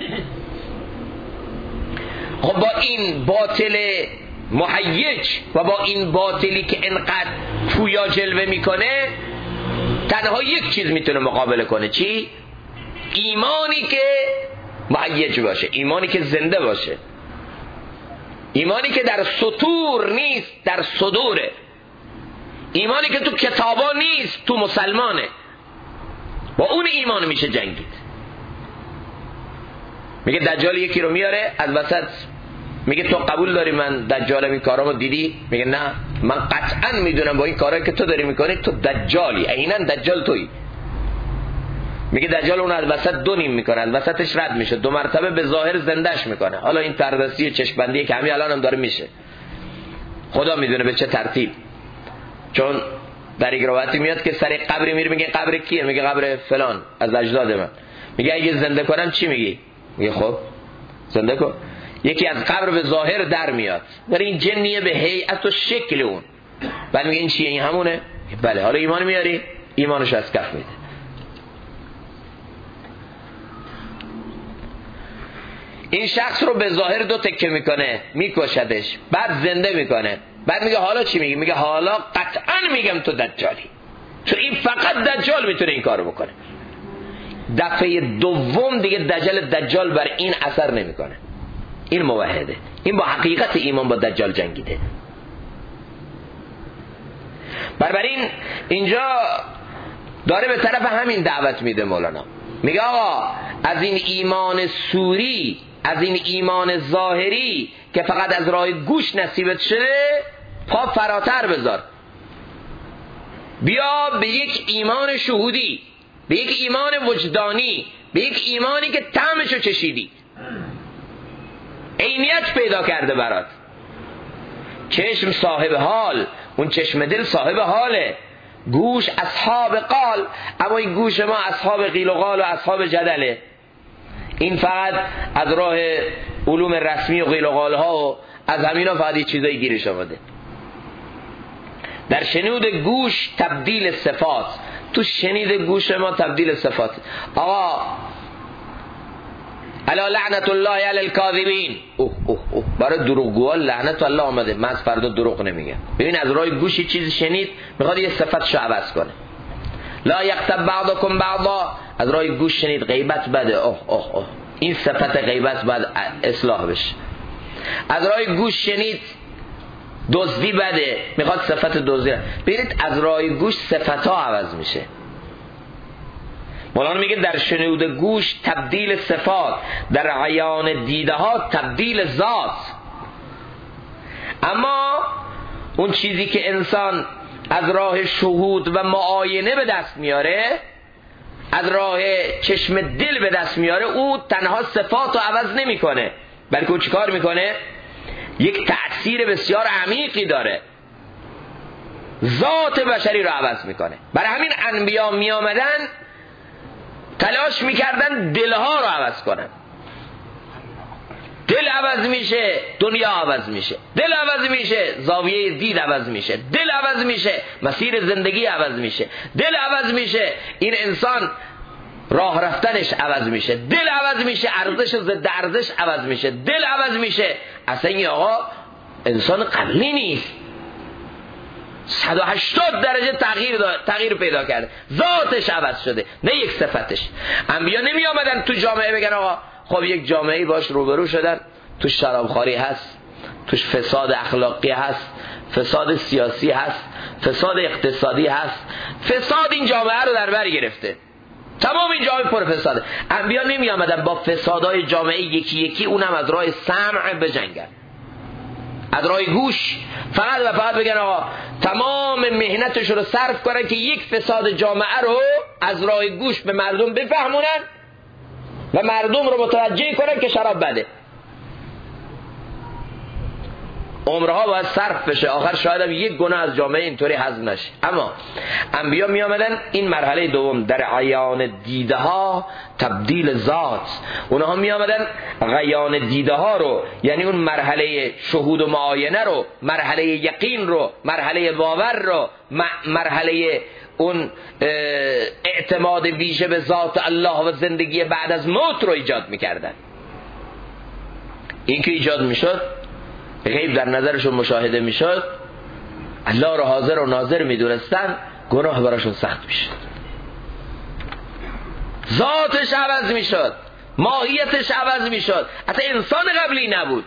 خب با این باطل محیج و با این باطلی که انقدر پویا جلوه میکنه، تنها یک چیز میتونه مقابله کنه. چی؟ ایمانی که محیج باشه، ایمانی که زنده باشه، ایمانی که در سطور نیست، در صدوره، ایمانی که تو کتابا نیست، تو مسلمانه. با اون ایمان میشه جنگید. میگه دجال یکی رو میاره از وسط، میگه تو قبول داری من دجالم، این کارامو دیدی؟ میگه نه، من قطعا میدونم با این کارایی که تو داری میکنی تو دجالی، عیناً دجال تویی. میگه دجال اون از وسط دو نیم میکنه، از وسطش رد میشه، دو مرتبه به ظاهر زندهش میکنه. حالا این تردستی چشمبندی که همین الان هم داره میشه، خدا میدونه به چه ترتیب. چون در یک روایتی میاد که سر قبری میره، میگه قبر کیه؟ میگه قبر فلان از اجداد من. میگه اگه زنده کنن چی میگی؟ میگه خب زنده کن. یکی از قبر به ظاهر در میاد، ولی این جنیه به هیئت و شکل اون. بعد میگه این چیه؟ این همونه؟ بله. حالا ایمان میاری؟ ایمانش از کف میده. این شخص رو به ظاهر دو تکه میکنه، میکشدش، بعد زنده میکنه. بعد میگه حالا چی میگی؟ میگه حالا قطعا میگم تو دجالی، چون این فقط دجال میتونه این کارو بکنه. دفعه دوم دیگه دجال بر این اثر نمیکنه. این موحده، این با حقیقت ایمان با دجال جنگیده. بنابراین اینجا داره به طرف همین دعوت میده مولانا. میگه آقا از این ایمان سوری، از این ایمان ظاهری که فقط از راه گوش نصیبت شده، پا فراتر بذار، بیا به یک ایمان شهودی، به یک ایمان وجدانی، به یک ایمانی که طعمشو چشیدی، عینیت پیدا کرده برات. چشم صاحب حال، اون چشم دل صاحب حاله، گوش اصحاب قال، اما این گوش ما اصحاب قیل و قال و اصحاب جدله. این فقط از راه علوم رسمی و قیل و قال ها و از همینا فقط یه چیزایی گیرش آمده. در شنود گوش تبدیل صفات، تو شنید گوش ما تبدیل صفات. آقا الا لعنت الله علی الکاذبین، برای دروغگوان لعنت الله آمده، من از فردا دروغ نمیگم. ببین از راه گوشی چیزی شنید، میخواد یه صفتشو عوض کنه. لا یغتب بعضکم بعضا، از راه گوش شنید غیبت بده، این صفت غیبت باید اصلاح بشه. از راه گوش شنید دزدی بده، میخواد صفت دزدی. ببینید از راه گوش صفت‌ها عوض میشه. مولانا میگه در شنود گوش تبدیل صفات، در عیان دیده ها تبدیل ذات. اما اون چیزی که انسان از راه شهود و معاینه به دست میاره، از راه چشم دل به دست میاره، او تنها صفات رو عوض نمیکنه، بلکه او چیکار میکنه؟ یک تأثیر بسیار عمیقی داره، ذات بشری رو عوض میکنه. برای همین انبیا می آمدن تلاش میکردن دلها رو عوض کنن. دل عوض میشه دنیا عوض میشه، دل عوض میشه زاویه دید عوض میشه، دل عوض میشه مسیر زندگی عوض میشه، دل عوض میشه این انسان راه رفتنش عوض میشه، دل عوض میشه ارزش ضد ارزش عوض میشه، دل عوض میشه اصلا این آقا انسان قبلی نیست، 180 درجه تغییر پیدا کرده، ذاتش عوض شده نه یک صفتش. انبیا نمی آمدن تو جامعه بگن آقا خب یک جامعه‌ای باش روبرو شدن، توش شرابخواری هست، توش فساد اخلاقی هست، فساد سیاسی هست، فساد اقتصادی هست، فساد این جامعه رو در بر گرفته، تمام این جامعه پر فساده. انبیا نمی آمدن با فسادهای جامعه یکی یکی اونم از راه سمع بجنگن، از راه گوش فقط و فقط بگن آقا تمام مهنتش رو صرف کنن که یک فساد جامعه رو از راه گوش به مردم بفهمونن و مردم رو متوجه کنن که شراب بده. عمرها باید صرف بشه، آخر شاید هم یک گناه از جامعه اینطوری حذف نشه. اما انبیا می آمدن این مرحله دوم در عیان دیده ها تبدیل ذات، اونها می آمدن عیان دیده ها رو، یعنی اون مرحله شهود و معاینه رو، مرحله یقین رو، مرحله باور رو، مرحله اون اعتماد ویژه به ذات الله و زندگی بعد از موت رو ایجاد میکردن. این که ایجاد میشد غیب در نظرشون مشاهده میشد، الله رو حاضر و ناظر میدونستن، گناه براشون سخت میشد، ذاتش عوض میشد، ماهیتش عوض میشد، اصلا انسان قبلی نبود.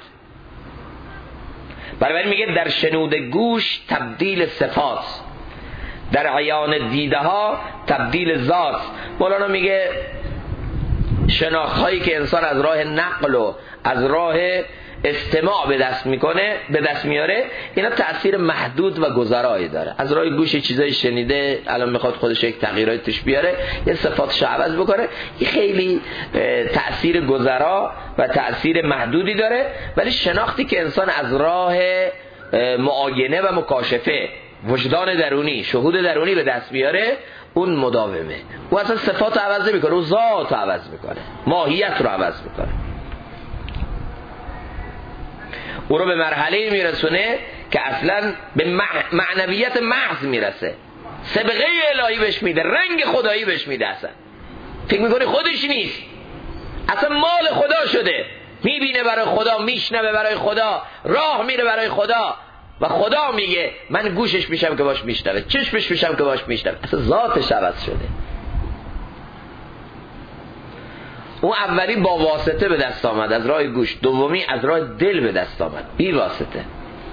برای میگه در شنود گوش تبدیل صفات، در عیان دیده ها تبدیل ذات. مولانا میگه شناخت هایی که انسان از راه نقل و از راه استماع به دست میاره، اینا تأثیر محدود و گذرایی داره. از راه گوش چیزای شنیده الان میخواد خودش یک تغییراتی توش بیاره، یه صفاتش عوض بکنه، این خیلی تأثیر گذرا و تأثیر محدودی داره. ولی شناختی که انسان از راه معاینه و مکاشفه، وجدان درونی، شهود درونی به دست بیاره، اون مداومه. او اصلا صفات رو عوض نمیکنه، او ذات رو عوض میکنه، ماهیت رو عوض میکنه، او رو به مرحله میرسونه که اصلا به معنویت محض میرسه، سبقه الهی بهش میده، رنگ خدایی بهش میده، اصلا فکر میکنه خودش نیست، اصلا مال خدا شده، میبینه برای خدا، میشنوه برای خدا، راه میره برای خدا و خدا میگه من گوشش میشم که باش میشنوه، چشمش میشم که باش میشنوه، اصلا ذاتش عوض شده. اون اولی با واسطه به دست آمد از راه گوش، دومی از راه دل به دست آمد بی واسطه.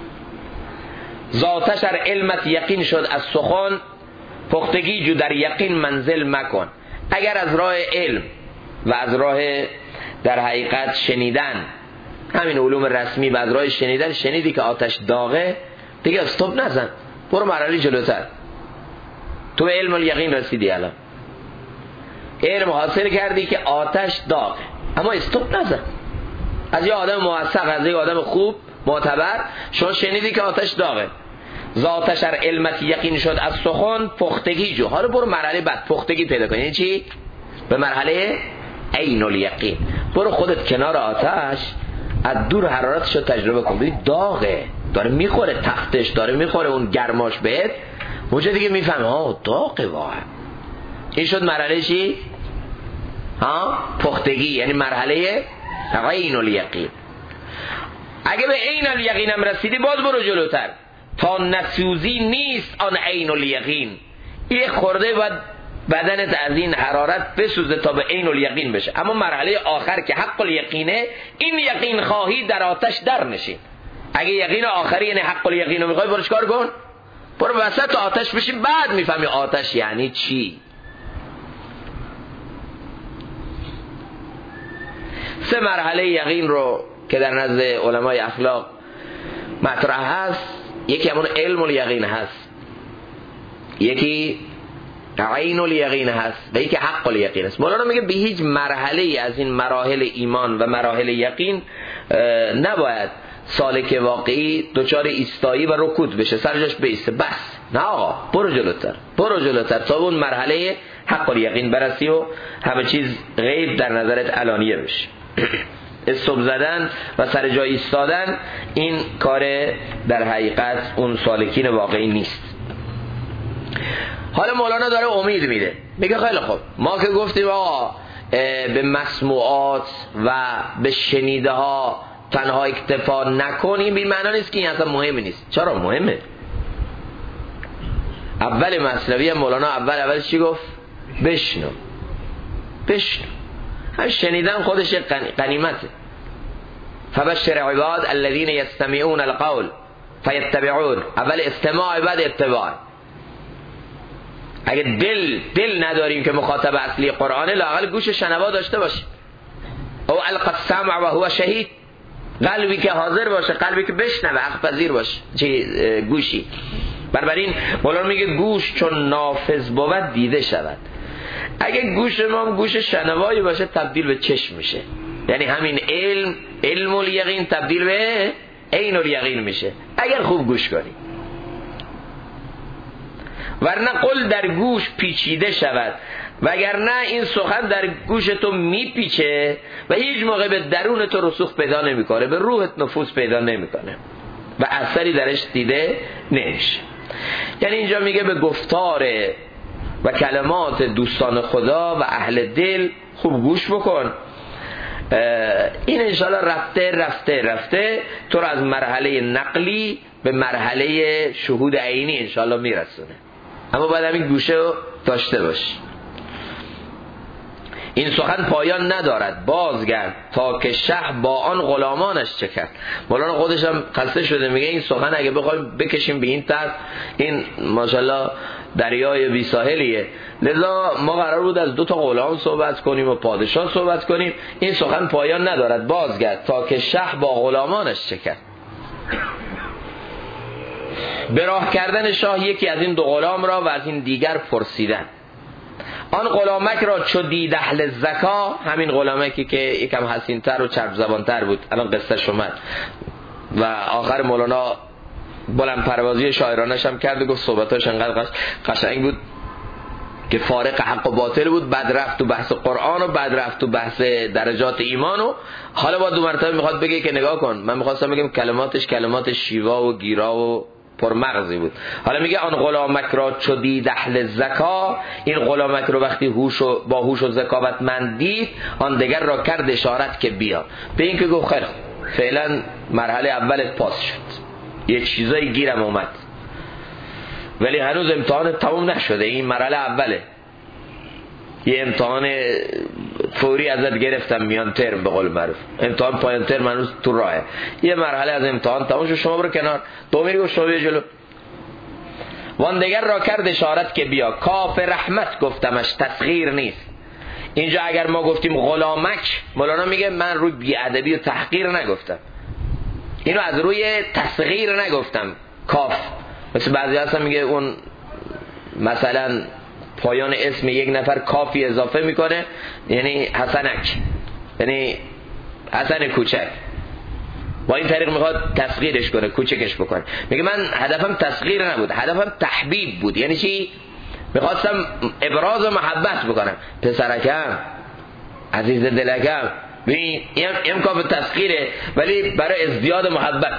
ذاتش در علمت یقین شد از سخن، پختگی جو در یقین منزل مکن. اگر از راه علم و از راه در حقیقت شنیدن، همین علوم رسمی، بعد راه شنیدن شنیدی که آتش داغه، دیگه استوب نزن، برو مرحله جلوتر. تو به علم و یقین رسیدی، الان علم حاصل کردی که آتش داغه، اما استوب نزن. از یه آدم موثق، از یه آدم خوب معتبر شما شنیدی که آتش داغه، ذاتش در علمت یقین شد از سخن، پختگی جو. حالا برو مرحله بعد پختگی پیدا کن. یعنی چی؟ به مرحله عین الیقین. برو خودت کنار آتش، از دور حرارتش رو تجربه کن، ببین داغه، داره میخوره تختش، داره میخوره اون گرماش بهت، اونجا دیگه میفهمه ها داغه واقعا. این شد مرحله چی؟ پختگی، یعنی مرحله عین الیقین. اگه به عین الیقین هم رسیدی باز برو جلوتر، تا نسوزی نیست آن عین الیقین. یه خورده باید بدنت از این حرارت بسوزه تا به عین الیقین بشه. اما مرحله آخر که حق الیقینه، این یقین خواهی در آتش در نشین. اگه یقین آخری یعنی حق الیقین رو میخوای، برو چیکار کن؟ برو وسط آتش بشین، بعد میفهمی آتش یعنی چی. 3 مرحله یقین رو که در نزد علمای اخلاق مطرح هست، یکی همون علم الیقین هست، یکی عین الیقین هست و یکی حق الیقین هست. مولانا میگه به هیچ مرحله از این مراحل ایمان و مراحل یقین نباید سالک واقعی دچار ایستایی و رکود بشه، سرجاش بیسته. بس نه آقا، برو جلوتر تا اون مرحله حق الیقین برسی و همه چیز غیب در نظرت علانیه بشه. استوب زدن و سر جای ایستادن این کار در حقیقت اون سالکین واقعی نیست. حالا مولانا داره امید میده، میگه خیلی خوب، ما که گفتیم آقا به مسموعات و به شنیده ها تنها اکتفا نکنیم، این معنی نیست که این اصلا مهم نیست. چرا مهمه؟ اول مثنوی مولانا اول چی گفت؟ بشنو. هم شنیدن خودش غنیمته. فبشر عباد الذين يستمعون القول فيتبعون. اول استماع، بعد اتباع. اگه دل نداریم که مخاطب اصلی قرآنه، لااقل گوش شنوا داشته باشیم. او القى السمع و هو شهید، قلبی که حاضر باشه، قلبی که بشنوه، حق پذیر باشه، گوشی. بنابراین مولانا میگه گوش چون نافذ بود دیده شود. اگه گوش ما گوش شنوایی باشه، تبدیل به چشم میشه. یعنی همین علم الیقین تبدیل به عین الیقین میشه اگر خوب گوش کنی. ورنه قل در گوش پیچیده شود، وگرنه این سخن در گوش تو میپیچه و هیچ موقع به درون تو رسوخ پیدا نمیکنه، به روحت نفوذ پیدا نمیکنه و اثری درش دیده نمیشه. یعنی اینجا میگه به گفتار و کلمات دوستان خدا و اهل دل خوب گوش بکن. این انشاءالله رفته تو رو از مرحله نقلی به مرحله شهود عینی انشاءالله میرسونه. اما باید همین گوشه رو داشته باشی. این سخن پایان ندارد، بازگرد تا که شه با آن غلامانش چه کرد. مولانا خودش هم خسته شده، میگه این سخن اگه بخوایم بکشیم به این طرف، این ماشاءالله دریای بی ساحلیه. لذا ما قرار بود از 2 غلام صحبت کنیم و پادشاه صحبت کنیم. این سخن پایان ندارد، بازگرد تا که شه با غلامانش چه کرد. به راه کردن شاه یکی از این 2 غلام را و از این دیگر پرسیدن. آن غلامک را چو دید اهل زکا، همین غلامکی که یکم حسین‌تر و چرب زبان‌تر بود، الان قصه‌ش اومد و آخر مولانا بلند پروازی شاعرانش هم کرد و گفت صحبتاش انقدر قشنگ بود که فارق حق و باطل بود. بعد رفت تو بحث قرآن و بعد رفت تو بحث درجات ایمان و حالا با 2 مرتبه میخواد بگه که نگاه کن، من میخواستم بگم کلماتش کلمات شیوا و گیرا و پرمغزی بود. حالا میگه آن غلامک را چو دید اهل زکا، این غلامک رو وقتی با هوش و ذکاوتمند دید، آن دیگر را کرد اشارت که بیا. به این که گفت خیر فعلا مرحله اولت پاس شد، یه چیزایی گیرم اومد، ولی هنوز امتحان تموم نشده. این مرحله اوله، یه امتحان فوری ازت گرفتم میان ترم، به قول معروف امتحان پایان ترم هنوز تو راهه. یه مرحله از امتحان تموم شد، شما برو کنار، تو میری گفت شما بیا جلو. وان دیگر را کرد اشارت که بیا، کاف رحمت گفتمش تصغیر نیست. اینجا اگر ما گفتیم غلامک، مولانا میگه من روی بی‌ادبی و تحقیر نگفتم، اینو از روی تصغیر نگفتم. کاف مثل بعضی هستن میگه اون مثلا پایان اسم یک نفر کافی اضافه میکنه، یعنی حسنک، یعنی حسن کوچک، با این طریق میخواد تصغیرش کنه، کوچکش بکنه. میگه من هدفم تصغیر نبود، هدفم تحبیب بود. یعنی چی؟ میخواستم ابراز محبت بکنم، پسرکم، عزیز دلکم. این کاف تصغیره ولی برای ازدیاد محبت.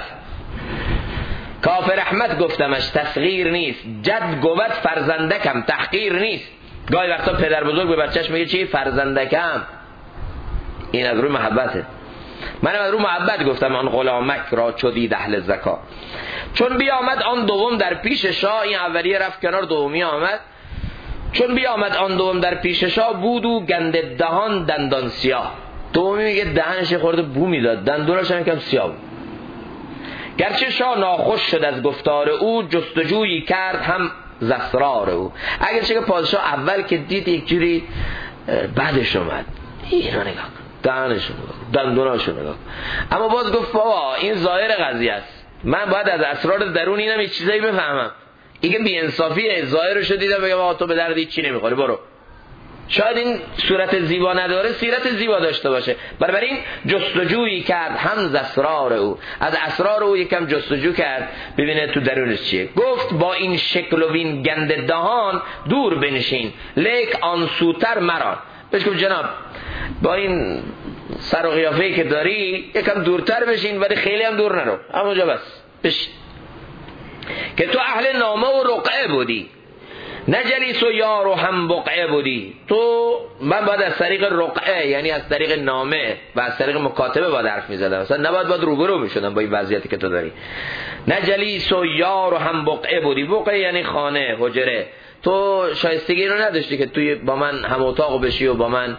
کاف رحمت گفتمش تصغیر نیست، جد گوت فرزندکم تحقیر نیست. گاهی وقتا پدر بزرگ به بچهش میگه چی؟ فرزندکم. این از روی محبته. من از روی محبت گفتم آن غلامک را چو دید اهل زکا. چون بیامد آن دوم در پیش شاه، این اولیه رفت کنار، دومی آمد. چون بیامد آن دوم در پیش شاه، بود و گنده دهان دندان سیاه. دومی میگه دهنش خورده بو میداد، دندوناش هم یکم سیاه بود. گرچه شاه ناخوش شد از گفتار او، جستجویی کرد هم ز اسرار او. اگرچه که پادشاه اول که دید یک جوری بعدش اومد، اینا نگاه کن، دهنشو نگاه کن، دندوناشو نگاه کن، اما باز گفت بابا این ظاهر قضیه است، من باید از اسرار درون اینم یه چیزایی بفهمم. دیگه بی انصافیه، ظاهرشو دیدم بگم آقا تو به درد هیچ نمیخوری برو. شاید این صورت زیبا نداره، سیرت زیبا داشته باشه. بنابراین جستجویی کرد هم ز اسرار او، از اسرار او یکم جستجو کرد ببینه تو درونش چیه. گفت با این شکل و این گنده دهان دور بنشین، لیک آن سوتر مران. بهش گفت جناب با این سر و قیافه‌ای که داری یکم دورتر بشین، ولی خیلی هم دور نرو، همونجا بس بشین، که تو اهل نامه و رقعه بودی، نه جلیس و یار و هم بقعه بودی. تو من باید از طریق رقعه، یعنی از طریق نامه و از طریق مکاتبه باید حرف میزدم، مثلا نباید روبرو میشدم با این وضعیتی که تو داری. نه جلیس و یار و هم بقعه بودی، بقعه یعنی خانه، حجره. تو شایستگی رو نداشتی که توی با من هم اتاق بشی و با من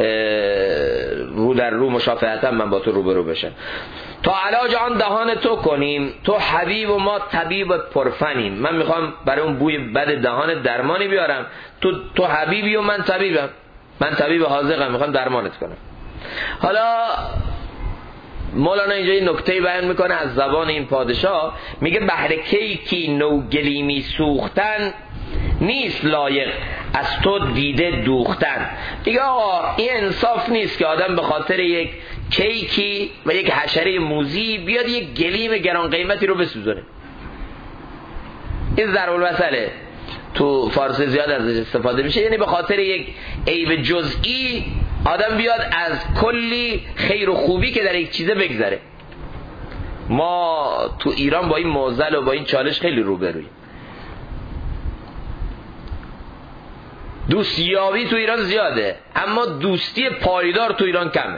رو در رو مشافهتا من با تو روبرو بشم. تا علاج آن دهان تو کنیم، تو حبیب و ما طبیب پرفنیم. من میخوام برای اون بوی بد دهان درمانی بیارم، تو حبیبی و من طبیبم، من طبیب حاذقم، میخوام درمانت کنم. حالا مولانا اینجا این نکته بیان میکنه از زبان این پادشاه، میگه بهر کیکی نوگلیمی سوختن، نیست لایق از تو دیده دوختن. دیگه آقا این انصاف نیست که آدم به خاطر یک کیکی و یک حشره موذی بیاد یک گلیم گران قیمتی رو بسوزونه. این ضرب المثله تو فارسی زیاد ازش استفاده میشه، یعنی به خاطر یک عیب جزئی آدم بیاد از کلی خیر و خوبی که در یک چیزه بگذره. ما تو ایران با این معضل و با این چالش خیلی روبرویم. دوستیابی تو ایران زیاده، اما دوستی پایدار تو ایران کمه.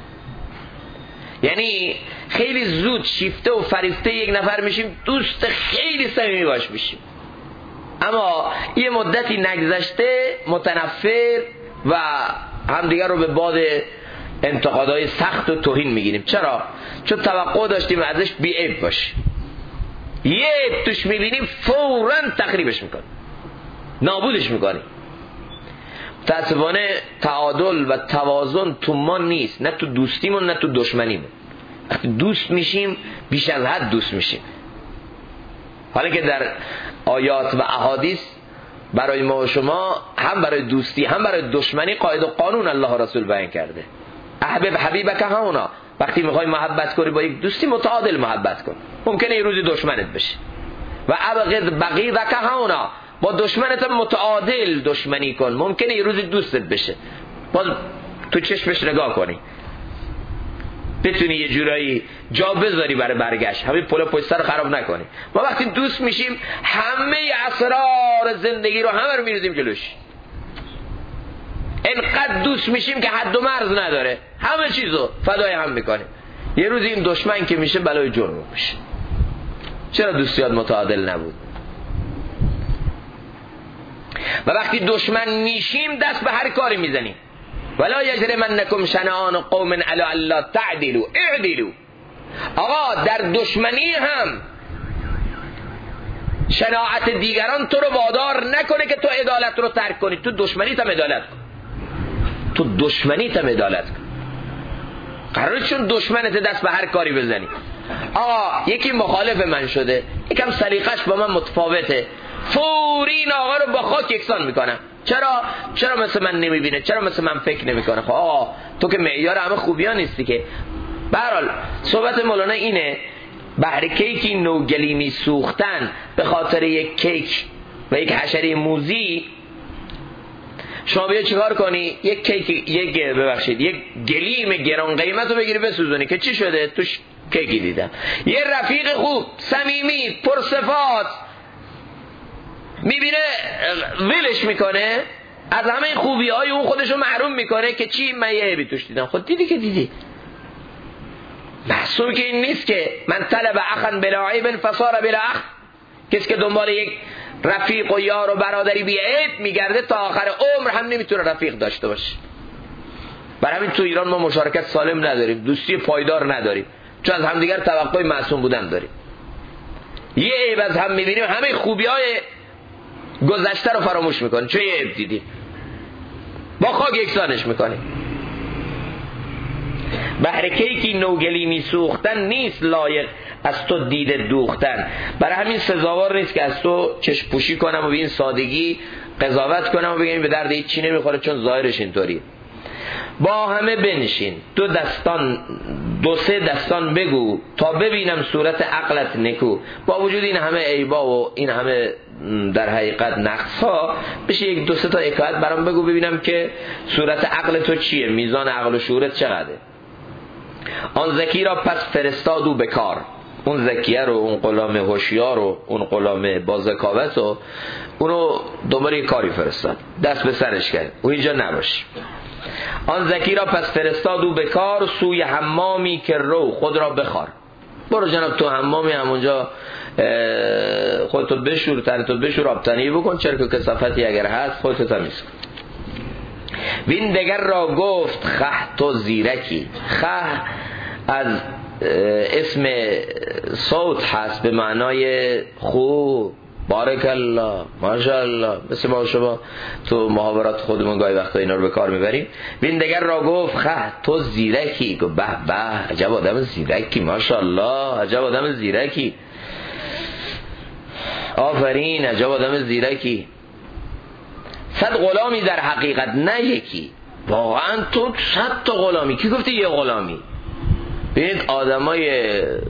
یعنی خیلی زود شیفته و فریفته یک نفر میشیم، دوست خیلی صمیمی باش میشیم، اما یه مدتی نگذشته متنفر و همدیگر رو به باد انتقادهای سخت و توهین میگیریم. چرا؟ چون توقع داشتیم ازش بی‌عیب باشه، یه عیب توش میبینیم فوراً تخریبش میکنیم، نابودش میکنیم. متاسفانه تعادل و توازن تو ما نیست، نه تو دوستیمون نه تو دشمنیمون. وقتی دوست میشیم بیش از حد دوست میشیم، حالا که در آیات و احادیث برای ما و شما هم برای دوستی هم برای دشمنی قاعده و قانون الله رسول بیان کرده. احبب حبیبک هونا، وقتی میخوای محبت کنی با یک دوستی متعادل محبت کن، ممکنه یه روزی دشمنت بشه. و ابغض بغیضک هونا، با دشمنت متعادل دشمنی کن، ممکنه یه روزی دوستت بشه، باز تو چشمش نگاه کنی، بتونی یه جورایی جا بذاری برای برگشت، همین پل پشت سر خراب نکنی. ما وقتی دوست میشیم همه اسرار زندگی رو همه رو میریزیم جلوش، انقدر دوست میشیم که حد و مرز نداره، همه چیزو فدای هم میکنیم. یه روزی این دشمن که میشه بلای جرم میشه. چرا دوستیات متعادل نبود؟ و وقتی دشمن میشیم دست به هر کاری میزنیم. ولا یجرمنکم شنآن قوم علی الا تعدلوا اعدلوا. آقا در دشمنی هم شناعت دیگران تو رو وادار نکنه که تو عدالت رو ترک کنی. تو دشمنیت هم عدالت کن، تو دشمنیت هم عدالت کن. قراره چون دشمنت دست به هر کاری بزنی. آقا یکی مخالف من شده، یکم سلیقش با من متفاوته، فوری این آقا رو با خاک یکسان میکنم. چرا مثل من نمیبینه؟ چرا مثل من فکر نمیکنه؟ خب آقا تو که معیار همه خوبیان نیستی که. به هر حال صحبت مولانا اینه، بهر کیکی نوگلیمی سوختن، به خاطر یک کیک و یک حشره موذی شما بیا چیکار کنی؟ یک گلیم گران قیمت رو بگیری بسوزونی که چی شده؟ توش کیکی دیدم. یه رفیق خوب صمیمی پرصفات میبینه ولش میکنه، از همه خوبی های اون خودشو محروم میکنه که چی؟ من یه عیبی توش دیدم. خود دیدی که دیدی، محسوم که این نیست که من طلب اخن بلا عیب فصار بلا اخ. کسی که دنبال یک رفیق و یار و برادری بی عیب میگرده تا آخر عمر هم نمیتونه رفیق داشته باشه. برای همین تو ایران ما مشارکت سالم نداریم، دوستی پایدار نداریم، چون از همدیگر توقع معصوم بودن داریم. یه عیب از هم میبینیم، همه خوبی‌های گذشته رو فراموش میکنیم، چون یه عیب دیدیم با خاک یکسانش میکنیم. بهر کیکی نوگلی میسوختن، نیست لایق از تو دیده دوختن. برای همین سزاوار نیست که از تو چشم پوشی کنم و به این سادگی قضاوت کنم و بگم به درد هیچ چی نمیخوره، چون ظاهرش اینطوری. با همه بنشین دو سه دستان بگو، تا ببینم صورت عقلت نکو. با وجود این همه عیبا و این همه در حقیقت نقصا، بشه یک دو سه تا حکایت برام بگو ببینم که صورت عقل تو چیه، میزان عقل و شعورت چقدره. آن زکی را پس فرستاد او بکار، اون زکیه رو، اون غلام هوشیار رو، اون غلام با ذکاوت رو، اونو دوباره کاری فرستاد، دست به سرش کرد او اینجا نباش. آن زکی را پس فرستاد او بکار، سوی حمامی که رو خود را بخار. برو جناب تو حمامی، همونجا خودتو بشور، تنتو بشور، آبتنی بکن، چرک و کثافتی اگر هست خودتو تمیز کن. وین دگر را گفت خه تو زیرکی. خه از اسم صوت هست به معنای خوب، بارک الله، ماشاءالله، مثل ما شما تو محاورات خودمون گاهی وقتا اینا رو به کار میبریم. وین دگر را گفت خه تو زیرکی. گفت به به، عجب آدم زیرکی، ماشاءالله، عجب آدم زیرکی، آفرین، عجب آدم زیرکی. 100 غلامی در حقیقت نه یکی، واقعا تو 100 تا غلامی. کی گفتی یه غلامی؟ ببینید آدمای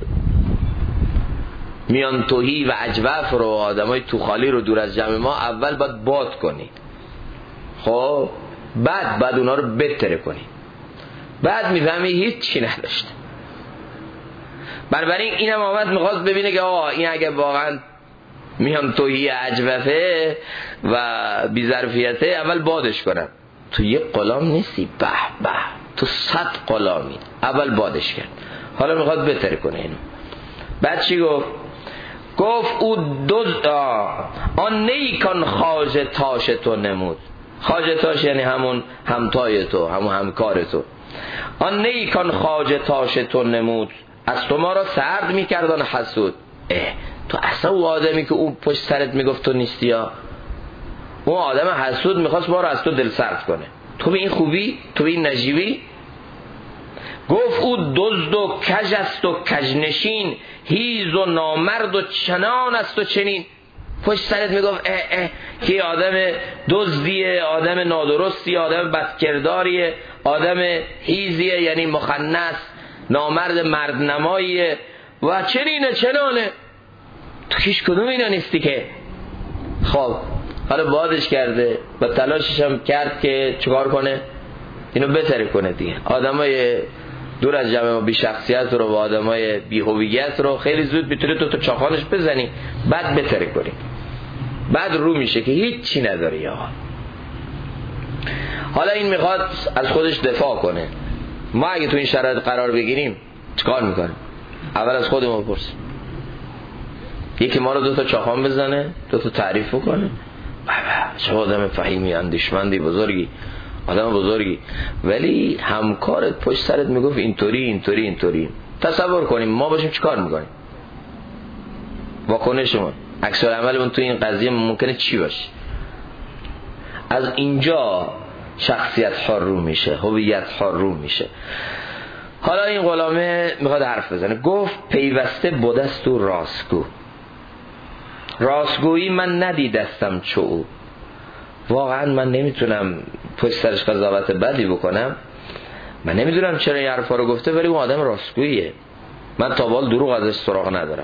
میان توهی و عجوف رو، آدمای توخالی رو دور از جمع ما اول باید باد کنی، خب بعد اونا رو بتره کنی، بعد میفهمی هیچ چی نداشته. بنابراین اینم آمد میخواست ببینه که آقا این اگه واقعا میان توهی عجوفه و بی‌ظرفیته، اول بادش کنم. تو یه غلام نیستی، به به، تو 100 غلامی. اول بادش کرد، حالا میخواد بتره کنه اینو. بعد چی گفت؟ گفت او آن نیکان خواجه تاش تو نمود. خواجه تاش یعنی همون همتای تو، همون همکار تو. آن نیکان خواجه تاش تو نمود، از تو ما را سرد میکردن حسود. تو اصلا او آدمی که اون پشت سرت میگفت تو نیستی، ها، اون آدم حسود میخواست ما را از تو دل سرد کنه. تو به این خوبی، تو به این نجیبی. گفت او دزد و کج است و کجنشین، هیز و نامرد و چنان است و چنین. پشت سرت میگفت که آدم دزدیه، آدم نادرستیه، آدم بدکرداریه، آدم هیزیه یعنی مخنث، نامرد مردنماییه و چنینه چنانه. تو هیچ کدوم اینا نیستی که. خب حالا بادش کرده و تلاشش هم کرد که چیکار کنه؟ اینو بهتر کنه دیگه. آدمای دور از جمع ما بی شخصیت رو و آدمای بی هویت رو خیلی زود میتونه تو چاخانش بزنی، بعد بهتر کنی، بعد رو میشه که هیچ چی نداری. حالا این میخواد از خودش دفاع کنه. ما اگه تو این شرایط قرار بگیریم چیکار میکنیم؟ اول از خودمون بپرسیم. یکی ما رو 2 تا چاخان بزنه، 2 تا تعریف کنه، چه آدم فهیمی، اندیشمندی، بزرگی، آدم بزرگی، ولی همکارت پشت سرت میگفت اینطوری اینطوری اینطوری. تصور کنیم ما باشیم چیکار میکنیم؟ واکنشمون، عکس العملمون تو این قضیه ممکنه چی باشه؟ از اینجا شخصیت ها رو میشه، هویت ها رو میشه. حالا این غلامه میخواد حرف بزنه. گفت پیوسته بودست و راستگو، راستگویی من ندیدستم چو او. واقعا من نمیتونم پشت سرش قضاوت بدی بکنم، من نمیدونم چرا این حرفا رو گفته، ولی اون آدم راستگوییه، من تا بال دروغ ازش سراغ ندارم.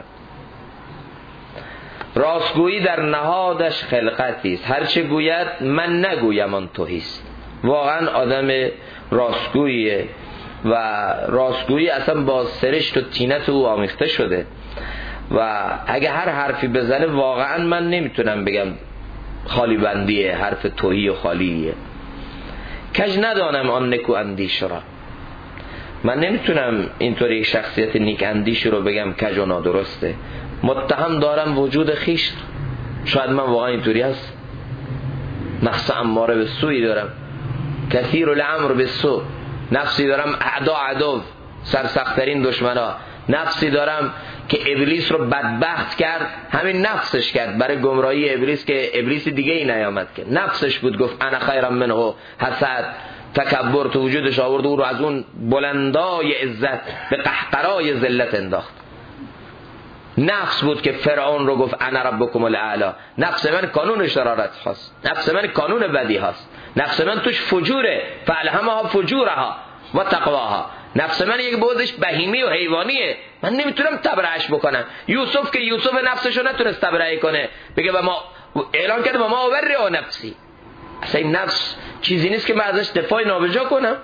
راستگویی در نهادش خلقتی است، هرچه گوید من نگویم آن توهیست. واقعا آدم راستگوییه و راستگویی اصلا با سرشت و طینت او آمیخته شده و اگه هر حرفی بزنه واقعا من نمیتونم بگم خالی بندیه، حرف توهی و خالیه. کج ندانم آن نکو اندیش را، من نمیتونم اینطوری شخصیت نیک اندیش رو بگم کج و نادرسته. متهم دارم وجود خیش. شاید من واقعا اینطوری هست، نفس اماره به سوی دارم، کثیر الامر به سو، نفسی دارم عدو سرسخت‌ترین دشمنا، نفسی دارم که ابلیس رو بدبخت کرد، همین نفسش کرد برای گمراهی ابلیس که ابلیس دیگه ای نیامد که نفسش بود، گفت انا خیرم منه، حسد تکبر تو وجودش آورد، او رو از اون بلندای عزت به قهقرای ذلت انداخت. نفس بود که فرعون رو گفت انا ربکم الاعلی. نفس من کانون شرارت هست، نفس من کانون بدی هست، نفس من توش فجوره، فالهمها فجورها و تقواها. نفس من یک بودش بهیمی و حیوانیه، من نمیتونم تبرئه‌اش بکنم. یوسف که یوسف نفسشو نتونست تبرئه کنه، بگه و ما اعلان کرده و ما اوری نفسی. اصلا این نفس چیزی نیست که من ازش دفاع نابجا کنم.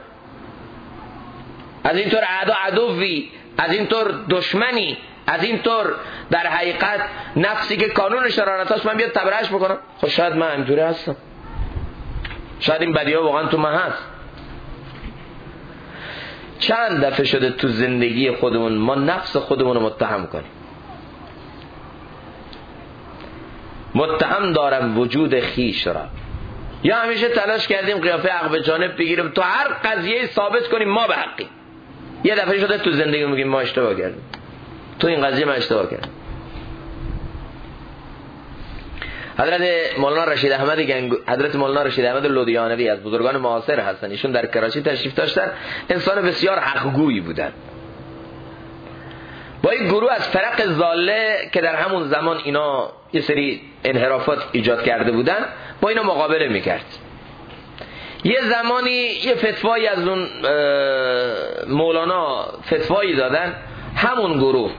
از اینطور عدوی، از اینطور دشمنی، از اینطور در حقیقت نفسی که کانون شرارتاش من بیاد تبرئه‌اش بکنم. خب شاید من اینطوری هستم، شاید این بدی‌ها واقعا تو من هست. چند دفعه شده تو زندگی خودمون ما نفس خودمون رو متهم کنیم. متهم دارم وجود خیش را، یا همیشه تلاش کردیم قیافه حق به جانب بگیریم، تو هر قضیه ثابت کنیم ما به حقیم. یه دفعه شده تو زندگی میگیم ما اشتباه کردیم، تو این قضیه من اشتباه کردم. حضرت مولانا رشید احمد لودیانوی از بزرگان معاصر هستن، ایشون در کراچی تشریف داشتن، انسان بسیار حقگویی بودن. با یک گروه از فرق ضاله که در همون زمان اینا یه سری انحرافات ایجاد کرده بودن، با اینا مقابله میکرد. یه زمانی یه فتوایی از اون مولانا فتوایی دادن، همون گروه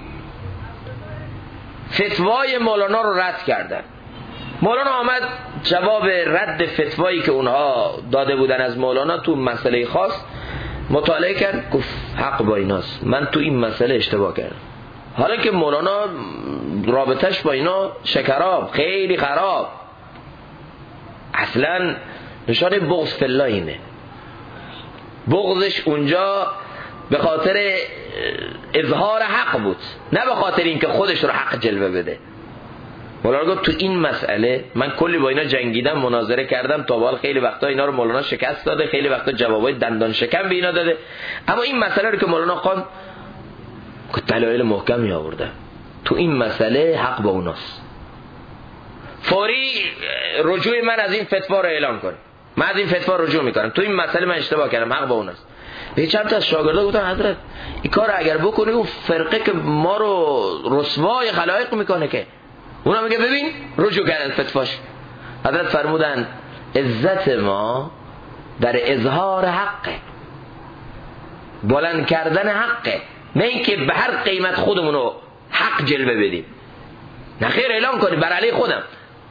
فتوای مولانا رو رد کردن. مولانا آمد جواب رد فتوایی که اونها داده بودن از مولانا تو مسئله خاص مطالعه کرد، گفت حق با ایناست، من تو این مسئله اشتباه کردم. حالا که مولانا رابطش با اینا شکراب خیلی خراب، اصلا نشانه بغض فی الله اینه. بغضش اونجا به خاطر اظهار حق بود، نه به خاطر اینکه خودش رو حق جلوه بده. مولانا گفت تو این مسئله من کلی با اینا جنگیدم، مناظره کردم، تا حال خیلی وقتا اینا رو مولانا شکست داده، خیلی وقتا جوابای دندان شکن به اینا داده، اما این مسئله رو که مولانا خواند دلایل محکمی آورده، تو این مسئله حق با اوناست، فوری رجوع من از این فتوا رو اعلان کن، من از این فتوا رجوع میکنم، تو این مسئله من اشتباه کردم، حق با اوناست. به چند تا از شاگردا گفتن حضرت این کار اگر بکنی اون فرقه که ما رو رسوای خلایق میکنه، که اونا میگه ببین رجوع کردن فتواش. حضرت فرمودن عزت ما در اظهار حقه، بلند کردن حقه، نه اینکه به هر قیمت خودمون رو حق جلوه بدیم. نه خیر، اعلام کنیم بر علیه خودم.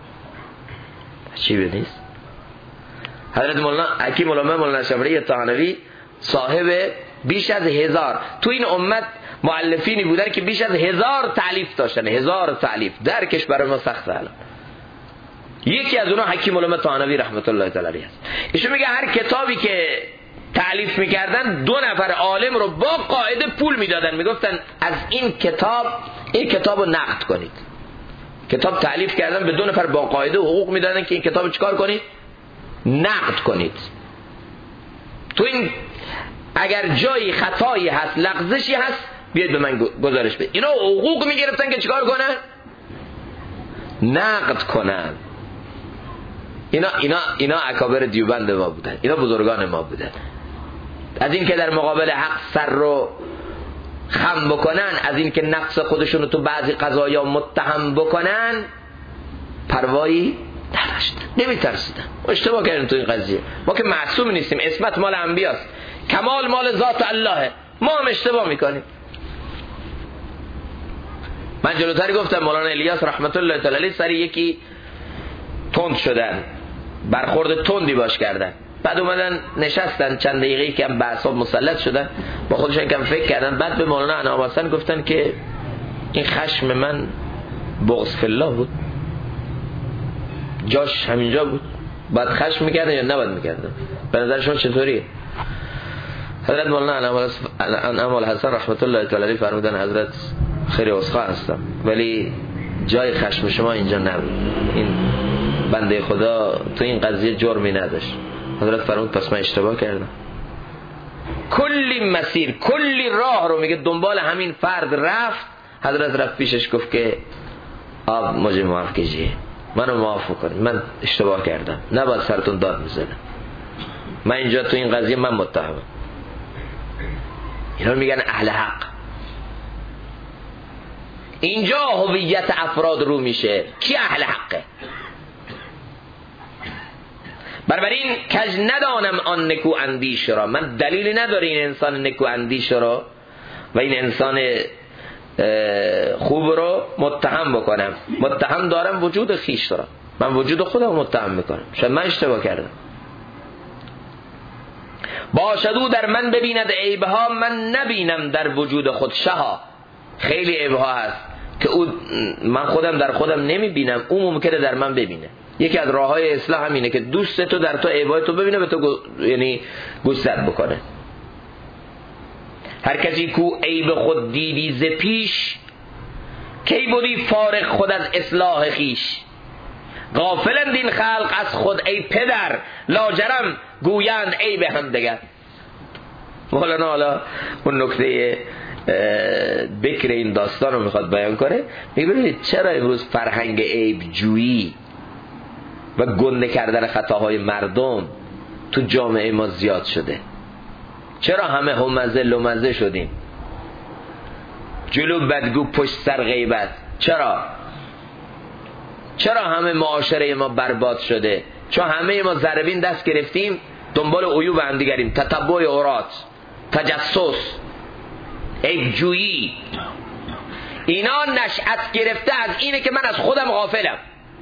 چی بدیست؟ حضرت مولانا حکیم الامه مولانا شمری طحنوی صاحب بیش از 1000 تو این امت مؤلفینی بودن که بیش از 1000 تالیف داشتن، 1000 تالیف، درکش برای ما سخته الان. یکی از اونها حکیم الامه طحنوی رحمت الله تعالی علیه است. ایشون میگه هر کتابی که تالیف میکردن 2 نفر عالم رو با قاعده پول میدادن، میگفتن از این کتابو نقد کنید. کتاب تالیف کردن به 2 نفر با قاعده حقوق میدادن که این کتابو چیکار کنید؟ نقد کنید. تو این اگر جایی خطایی هست، لغزشی هست، بیاید به من گزارش بدید. اینا حقوق میگرفتن که چیکار کنن؟ نقد کنن. اینا اکابر دیوبند ما بودن، اینا بزرگان ما بودن. از این که در مقابل حق سر رو خم بکنن، از این که نفس خودشون رو تو بعضی قضایا متهم بکنن، پروایی نداشتن، نمیترسیدن. اشتباه کردن تو این قضیه. ما که معصوم نیستیم، عصمت مال انبیاست، کمال مال ذات اللهه، ما هم اشتباه میکنیم. من جلوتر گفتم مولانا الیاس رحمت الله تعالی علیه سر یکی تند شدن، برخورد تندی باش کردن، بعد اومدن نشستن چند دقیقه‌ای که هم به اعصاب مسلط شدن، با خودشون کم فکر کردن، بعد به مولانا انعام حسن گفتن که این خشم من بغض فی الله بود، جاش همینجا بود، بعد خشم میکردن یا نباید میکردن؟ به نظر شما چطوریه؟ حضرت مولانا انعم الحسن رحمت الله تعالی علیه فرمودن حضرت خیلی عذرخواه هستم ولی جای خشم شما اینجا نبود، این بنده خدا تو این قضیه جرمی نداشت. حضرت فرمود پس من اشتباه کردم. کلی مسیر کلی راه رو میگه دنبال همین فرد رفت. حضرت رفت پیشش گفت که آپ مجھے معاف کیجیے، منو معاف کنید، من اشتباه کردم، نباید سرتون داد میزنم، من اینجا تو این قضیه من متهمم. اینا میگن اهل حق. اینجا هویت افراد رو میشه کی اهل حقه. بنابراین کج ندانم آن نکو اندیش را، من دلیلی نداره این انسان نکو اندیش را و این انسان خوب رو متهم بکنم. متهم دارم وجود خیش دارم، من وجود خودم متهم میکنم، شاید من اشتباه کردم. باشدو در من ببیند عیبها، من نبینم در وجود خود شها. خیلی عیبها هست که من خودم در خودم نمیبینم، او ممکنه در من ببینه. یکی از راههای اصلاح همینه که دوست تو در تو عیبهای تو ببینه، به تو یعنی گوشزد بکنه. هر کسی کو عیب خود دیدی ز پیش، کی بودی فارغ خود از اصلاح خیش. غافلند این خلق از خود ای پدر، لاجرم گویند عیب هم دگر. مولانا حالا اون نکته بکر این داستان رو میخواد بیان کنه. میبینید چرا امروز فرهنگ عیب جویی و گنده کردن خطاهای مردم تو جامعه ما زیاد شده؟ چرا همه همزه لمزه شدیم؟ جلو بدگو پشت سر غیبت. چرا همه معاشره ما برباد شده؟ چون همه ما ضربین دست گرفتیم دنبال عیوب هم دیگریم، تتبع عورات، تجسس، عیب جویی. اینا نشأت گرفته از اینه که من از خودم غافلم،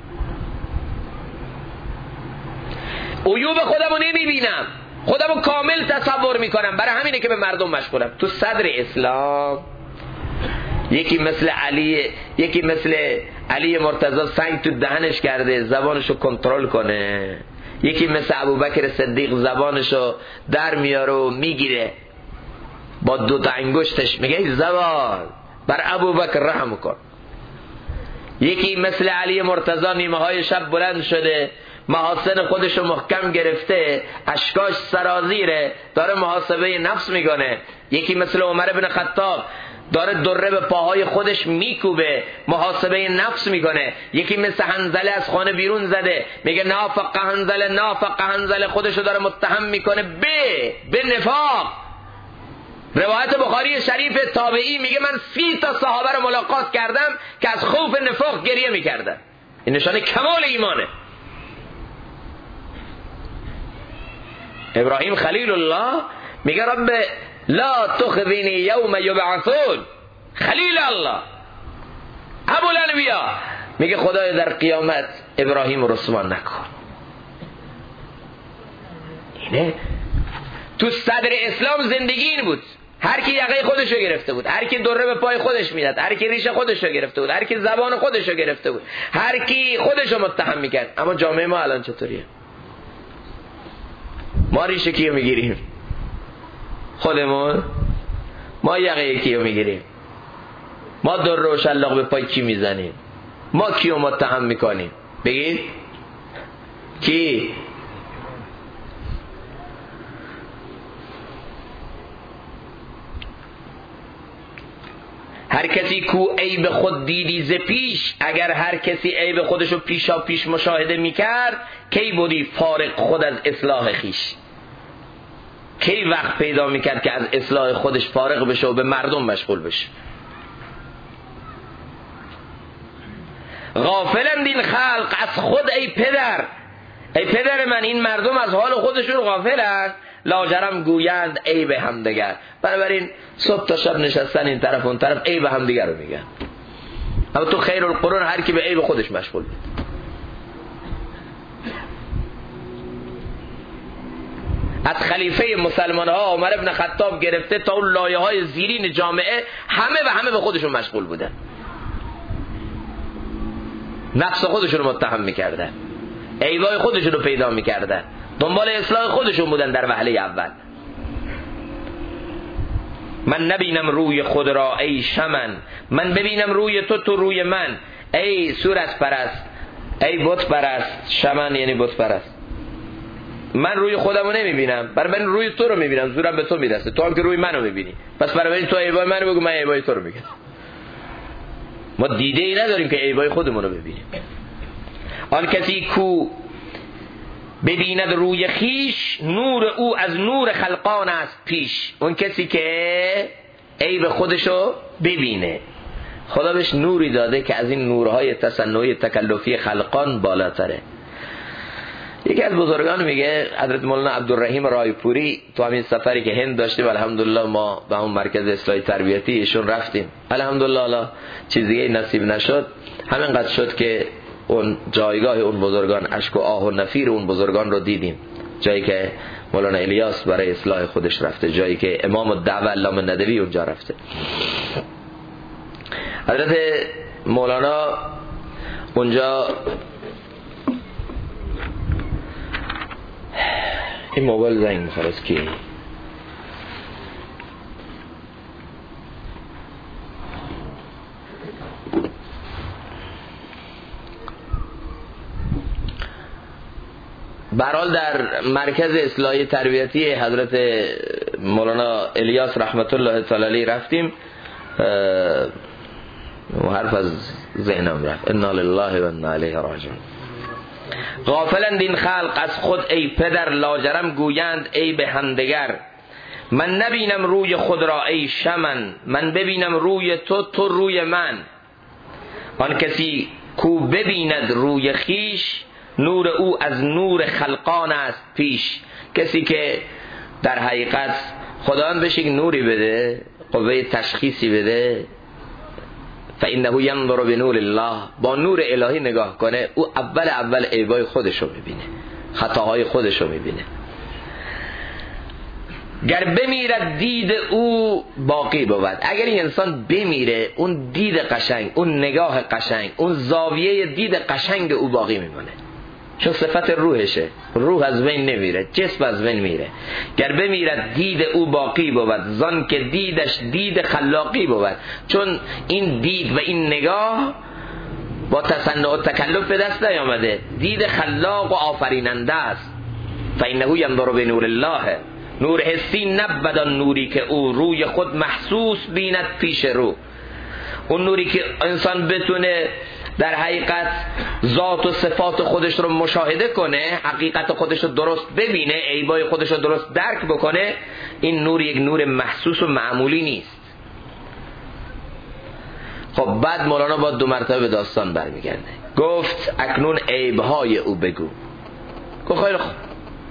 عیوب خودمو نمیبینم، خودمو کامل تصور میکنم، برای همینه که به مردم مشغولم. تو صدر اسلام یکی مثل علی مرتضی سنگ تو دهنش کرده زبانشو کنترل کنه، یکی مثل ابوبکر صدیق زبانشو در میاره و میگیره با دو تا انگشتش، میگه زبان بر ابوبکر رحم کن. یکی مثل علی مرتضی نیمه های شب بلند شده، محاسن خودشو محکم گرفته، اشکاش سرازیره، داره محاسبه نفس میکنه. یکی مثل عمر بن خطاب داره دره به پاهای خودش میکوبه، محاسبه نفس میکنه. یکی مثل حنظله از خانه بیرون زده، میگه نافق حنظله، خودشو داره متهم میکنه به نفاق. روایت بخاری شریف تابعی میگه من 30 تا صحابه رو ملاقات کردم که از خوف نفاق گریه میکردن. این نشانه کمال ایمانه. ابراهیم خلیل الله میگه رب لا تخزنی یوم یبعثون. خلیل الله ابو الانبیا میگه خدای در قیامت ابراهیم رسوا نکن. اینه تو صدر اسلام زندگی این بود. هر کی یقه خودشو گرفته بود، هر کی دره به پای خودش میداد، هر کی ریش خودشو گرفته بود، هر کی زبان خودشو گرفته بود، هر کی خودشو متهم میکرد. اما جامعه ما الان چطوریه؟ ما ریشه کیو میگیریم؟ خودمون. ما یقه کیو میگیریم؟ ما دره و شلاق به پای کی میزنیم؟ ما کیو متهم میکنیم؟ بگید کی؟ هر کسی کو عیب خود دیدی ز پیش، اگر هر کسی عیب خودشو پیشا پیش مشاهده میکرد، کی بودی فارغ خود از اصلاح خیش؟ کی وقت پیدا میکرد که از اصلاح خودش فارغ بشه و به مردم مشغول بشه؟ غافلند این خلق از خود ای پدر. ای پدر من، این مردم از حال خودشون غافلند، لاجرم گویند عیب همدیگر. بنابراین صبح تا شب نشستن این طرف اون طرف عیب همدیگر رو میگن. اما تو خیر القرون هر کی به عیب خودش مشغول بود. از خلیفه مسلمان ها عمر ابن خطاب گرفته تا اون لایه های زیرین جامعه همه به خودشون مشغول بودن، نفس خودشون رو متهم میکردن، عیبای خودشون رو پیدا میکردن، دنبال اصلاح خودشون بودن در وهله اول. من نبینم روی خود را ای شمن، من ببینم روی تو، تو روی من. ای صورت پرست، ای بت پرست. شمن یعنی بت پرست. من روی خودمو نمیبینم، برای من روی تو رو میبینم، زورم به تو میرسه، تو هم که روی منو میبینی، پس برای تو عیبای منو بگو، من عیبای تو رو میگم. ما دیده ای نداریم که عیبای خودمون رو ببینیم. آن کسی کو ببیند روی خیش، نور او از نور خلقان است پیش. اون کسی که عیب خودشو ببینه، خدا بهش نوری داده که از این نورهای تصنعی تکلفی خلقان بالاتره. یکی از بزرگان میگه، حضرت مولانا عبدالرحیم رایپوری، تو همین سفری که هند داشتیم الحمدلله ما به اون مرکز اصلاحی تربیتی ایشون رفتیم، الحمدلله حالا چیزی نصیب نشد، همینقدر شد که اون جایگاه اون بزرگان، اشک و آه و نفیر اون بزرگان رو دیدیم. جایی که مولانا الیاس برای اصلاح خودش رفته، جایی که امام الدعوه علامه ندوی اونجا رفته. حضرت مولانا اونجا، این موبایل زنگ می‌خوره از کی؟ برحال در مرکز اصلاحی تربیتی حضرت مولانا الیاس رحمت الله تعالی علیه رفتیم. حرف از ذهنم رفت. انا لله و انا الیه راجعون. غافلند این خلق از خود ای پدر، لاجرم گویند ای به همدگر. من نبینم روی خود را ای شمن، من ببینم روی تو، تو روی من. آن کسی کو ببیند روی خیش، نور او از نور خلقان است پیش. کسی که در حقیقت خداوند بهش یک نوری بده، قوه تشخیصی بده، فإنه ينظر بنور الله، با نور الهی نگاه کنه، او اول عیبای خودشو میبینه، خطاهای خودشو میبینه. گر بمیرد دید او باقی بود. اگر این انسان بمیره، اون دید قشنگ، اون نگاه قشنگ، اون زاویه دید قشنگ او باقی میمونه، چون صفت روحشه. روح از بین نمیره، جسم از بین میره. گر بمیرد دید او باقی بود، زان که دیدش دید خلاقی بود. چون این دید و این نگاه با تصنع و تکلف به دست نیامده، دید خلاق و آفریننده است. فإنه ينظر بنور الله، نور حسی نبود آن نوری که او روی خود محسوس بیند پیش رو. اون نوری که انسان بتونه در حقیقت ذات و صفات خودش رو مشاهده کنه، حقیقت خودش رو درست ببینه، عیبای خودش رو درست درک بکنه، این نور یک نور محسوس و معمولی نیست. خب بعد مولانا با 2 مرتبه به داستان برمیگرده. گفت اکنون عیبهای او بگو. گفت خیلی خوب،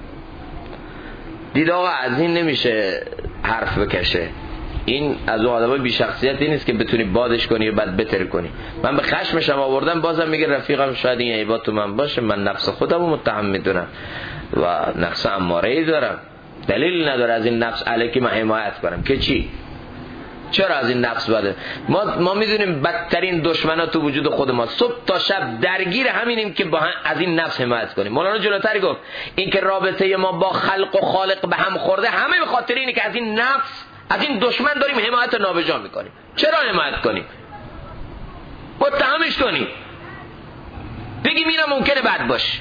دید آقا از این نمیشه حرف بکشه، این از اون آدمای بی شخصیتی نیست که بتونی بادش کنی و بعد بتر کنی. من به خشمشم آوردم، بازم میگه رفیقم شاید این عیبات تو من باشه، من نفس خودم رو متهم میدونم و نفس اماره‌ای دارم، دلیل نداره از این نفس علیکی من حمایت کنم که چی؟ چرا از این نفس بده؟ ما میدونیم بدترین دشمنا تو وجود خود ما، صبح تا شب درگیر همینیم که با از این نفس حمایت کنیم. مولانا جلوتر گفت این که رابطه ما با خلق و خالق به هم خورده، همه به خاطر اینه که از این نفس، از این دشمن داریم حمایت نابجا میکنیم. چرا حمایت کنیم؟ متهمش کنیم، بگیم اینم ممکنه بد باشه،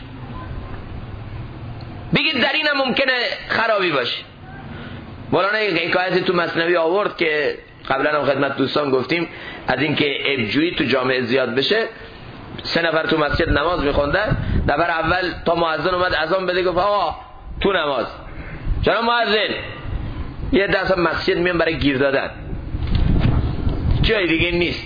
بگید در اینم ممکنه خرابی باشه. مولانا یک حکایتی تو مثنوی آورد که قبلا هم خدمت دوستان گفتیم، از این که عیبجویی تو جامعه زیاد بشه. 3 نفر تو مسجد نماز میخوندن، نفر اول تا مؤذن اومد اذان بده گفت آقا تو نماز، جناب مؤذن. یه دست مسجد میان برای گیر دادن، جای دیگه نیست.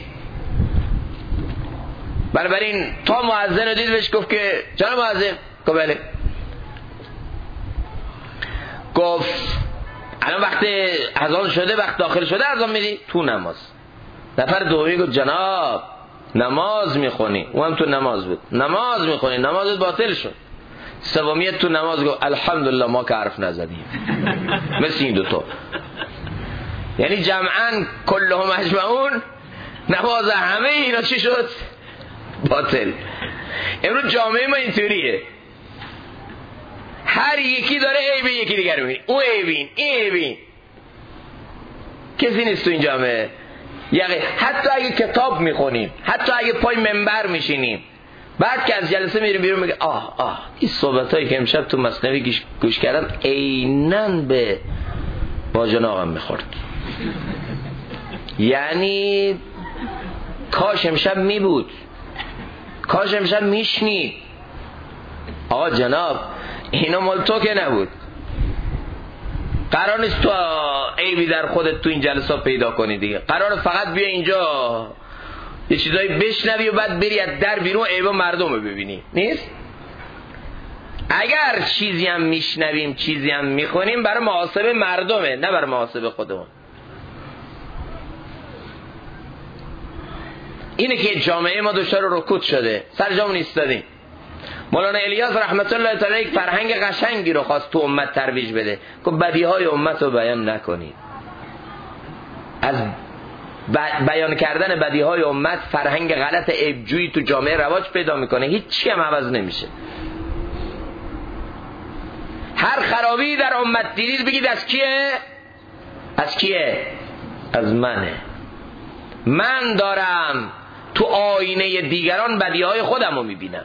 بنابراین تا مؤذن رو دید بهش گفت که جناب مؤذن. گفت بله. گفت الان وقت اذان شده، وقت داخل شده اذان میدی؟ تو نماز. نفر دومی گفت جناب نماز میخونی. او هم تو نماز بود. نماز میخونی، نمازت باطل شد. سومیت تو نماز گفت الحمدلله ما که حرف نزدیم. مثل این دوتا، یعنی جمعاً کلهم اجمعون، نماز همه اینا چی شد؟ باطل. امروز جامعه ما اینطوریه، هر یکی داره عیب یکی دیگر رو میبینه. او عیبین، این عیبین، کسی نیست تو این جامعه. یعنی حتی اگه کتاب میخونیم، حتی اگه پای منبر میشینیم، بعد که از جلسه میریم بیرون میگه این صحبتایی که امشب تو مثنوی گوش کردم عیناً به باجان آقام میخورد. یعنی کاش امشب میبود، کاش امشب میشنید. آقا جناب اینا مال تو که نبود. قرار نیست تو عیبی در خودت تو این جلسه پیدا کنی دیگه. قرار فقط بیا اینجا یه چیزایی بشنوی و بعد بری از در بیرون عیبا مردم رو ببینی. نیست؟ اگر چیزی هم میشنویم، چیزی هم میخونیم، برای محاسبه مردمه، نه برای محاسبه خودمون. اینه که جامعه ما دچار رکود شده، سر جامون ایستادیم. مولانا الیاس رحمت الله تعالی یک فرهنگ قشنگی رو خواست تو امت ترویج بده، که بدیهای امت رو بیان نکنید. از بیان کردن بدیهای امت فرهنگ غلط عیبجویی تو جامعه رواج پیدا میکنه، هیچی هم عوض نمیشه. هر خرابی در امت دیدید بگید از کیه؟ از کیه؟ از منه. من دارم تو آینه دیگران بدیهای خودم رو میبینم.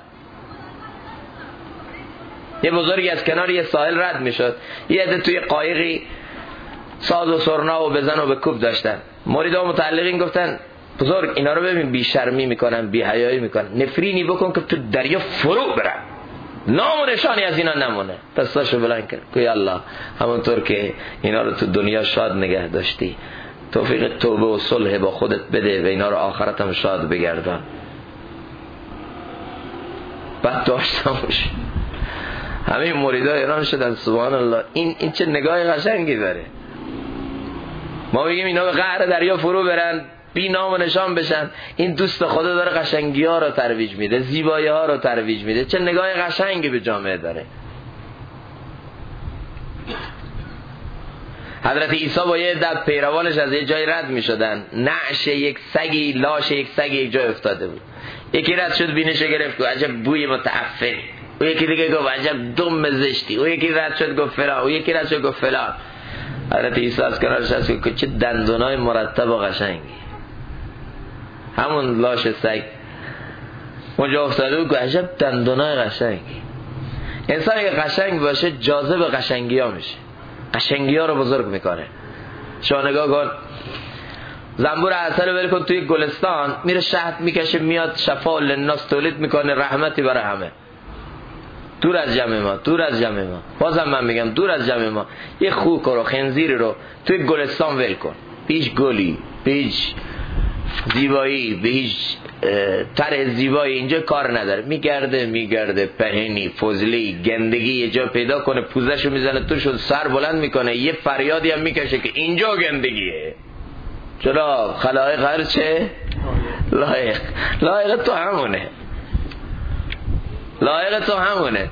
یه بزرگی از کنار یه ساحل رد میشد، یه عده توی قایقی ساز و سرنا و بزن و بکوب داشتن. مریدا و متعلقین گفتن بزرگ اینا رو ببین بی شرمی میکنن، بی حیایی میکنن، نفرینی بکن که تو دریا فرو برن، نام و نشانی از اینا نمونه. دستاشو بلند کرد که الله همونطور که اینا رو تو دنیا شاد نگه داشتی، توفیق توبه و صلح با خودت بده و اینا رو آخرت هم شاد بگردان. بعد داشتمش همه مریدا ایران شدن. سبحان الله، این چه نگاه قشنگی داره. ما بگیم اینا به قعر دریا فرو برن، بی نام و نشان بشن. این دوست خدا داره قشنگی ها رو ترویج میده، زیبایی ها رو ترویج میده. چه نگاه قشنگی به جامعه داره. حضرت عیسی با یه عده پیروانش از یه جای رد میشدن، نعش یک سگی، لاش یک سگی یک جای افتاده بود. یکی رد شد بینش گرفت گفت عجب بوی متعفنی، و یکی دیگه گفت عجب دم زشتی، و یکی رد شد گفت فلان، و یکی رد شد گفت فلان. حضرت عیسی از کنارش هست که چه دندونای مرتب و قشنگی. همون لاش سگ اونجا افتاده بود که عجب دندونای قشنگی. انسان اگه قشنگ باشه جاذب قشنگی ها میشه، قشنگی ها رو بزرگ میکنه. شما نگاه کن، زنبور عسل ول کن توی گلستان، میره شهد میکشه میاد شفا للناس تولید میکنه، رحمتی برای همه. دور از جمع ما، دور از جمع ما. بازم من میگم دور از جمع ما. یه خوک رو خنزیری رو توی گلستان ول کن، به هیچ گلی، به هیچ زیبایی، به هیچ طرح زیبایی اینجا کار نداره. میگرده پهنی فضلی گندگی یه جا پیدا کنه، پوزشو میزنه توش، سر بلند میکنه، یه فریادی هم میکشه که اینجا گندگیه. چرا؟ خلایق هر چه؟ لایق تو همونه، لایق تو همونه.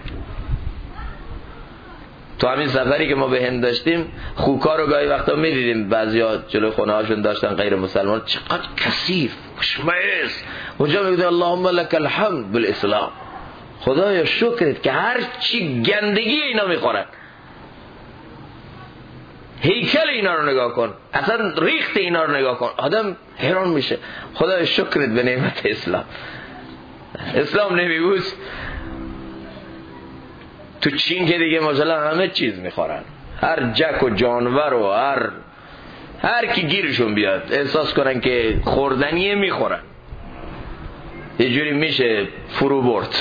تو همین سفری که ما به هند داشتیم، خوکا رو گاهی وقتا میدیدیم، بعضیا جلوی خونه هاشون داشتن غیر مسلمان، چقدر کثیف خوشمئز. اونجا میگه اللهم لك الحمد بالاسلام، خدایا شکرت که هر چی گندگی اینا میخورن. هیکل اینا رو نگاه کن، اصلا ریخت اینا رو نگاه کن، آدم حیران میشه. خدایا شکرت به نعمت اسلام. اسلام نمیبود تو چین که دیگه مثلا همه چیز میخورن، هر جک و جانور و هر کی گیرشون بیاد احساس کنن که خوردنیه میخورن. یه جوری میشه فرو برد.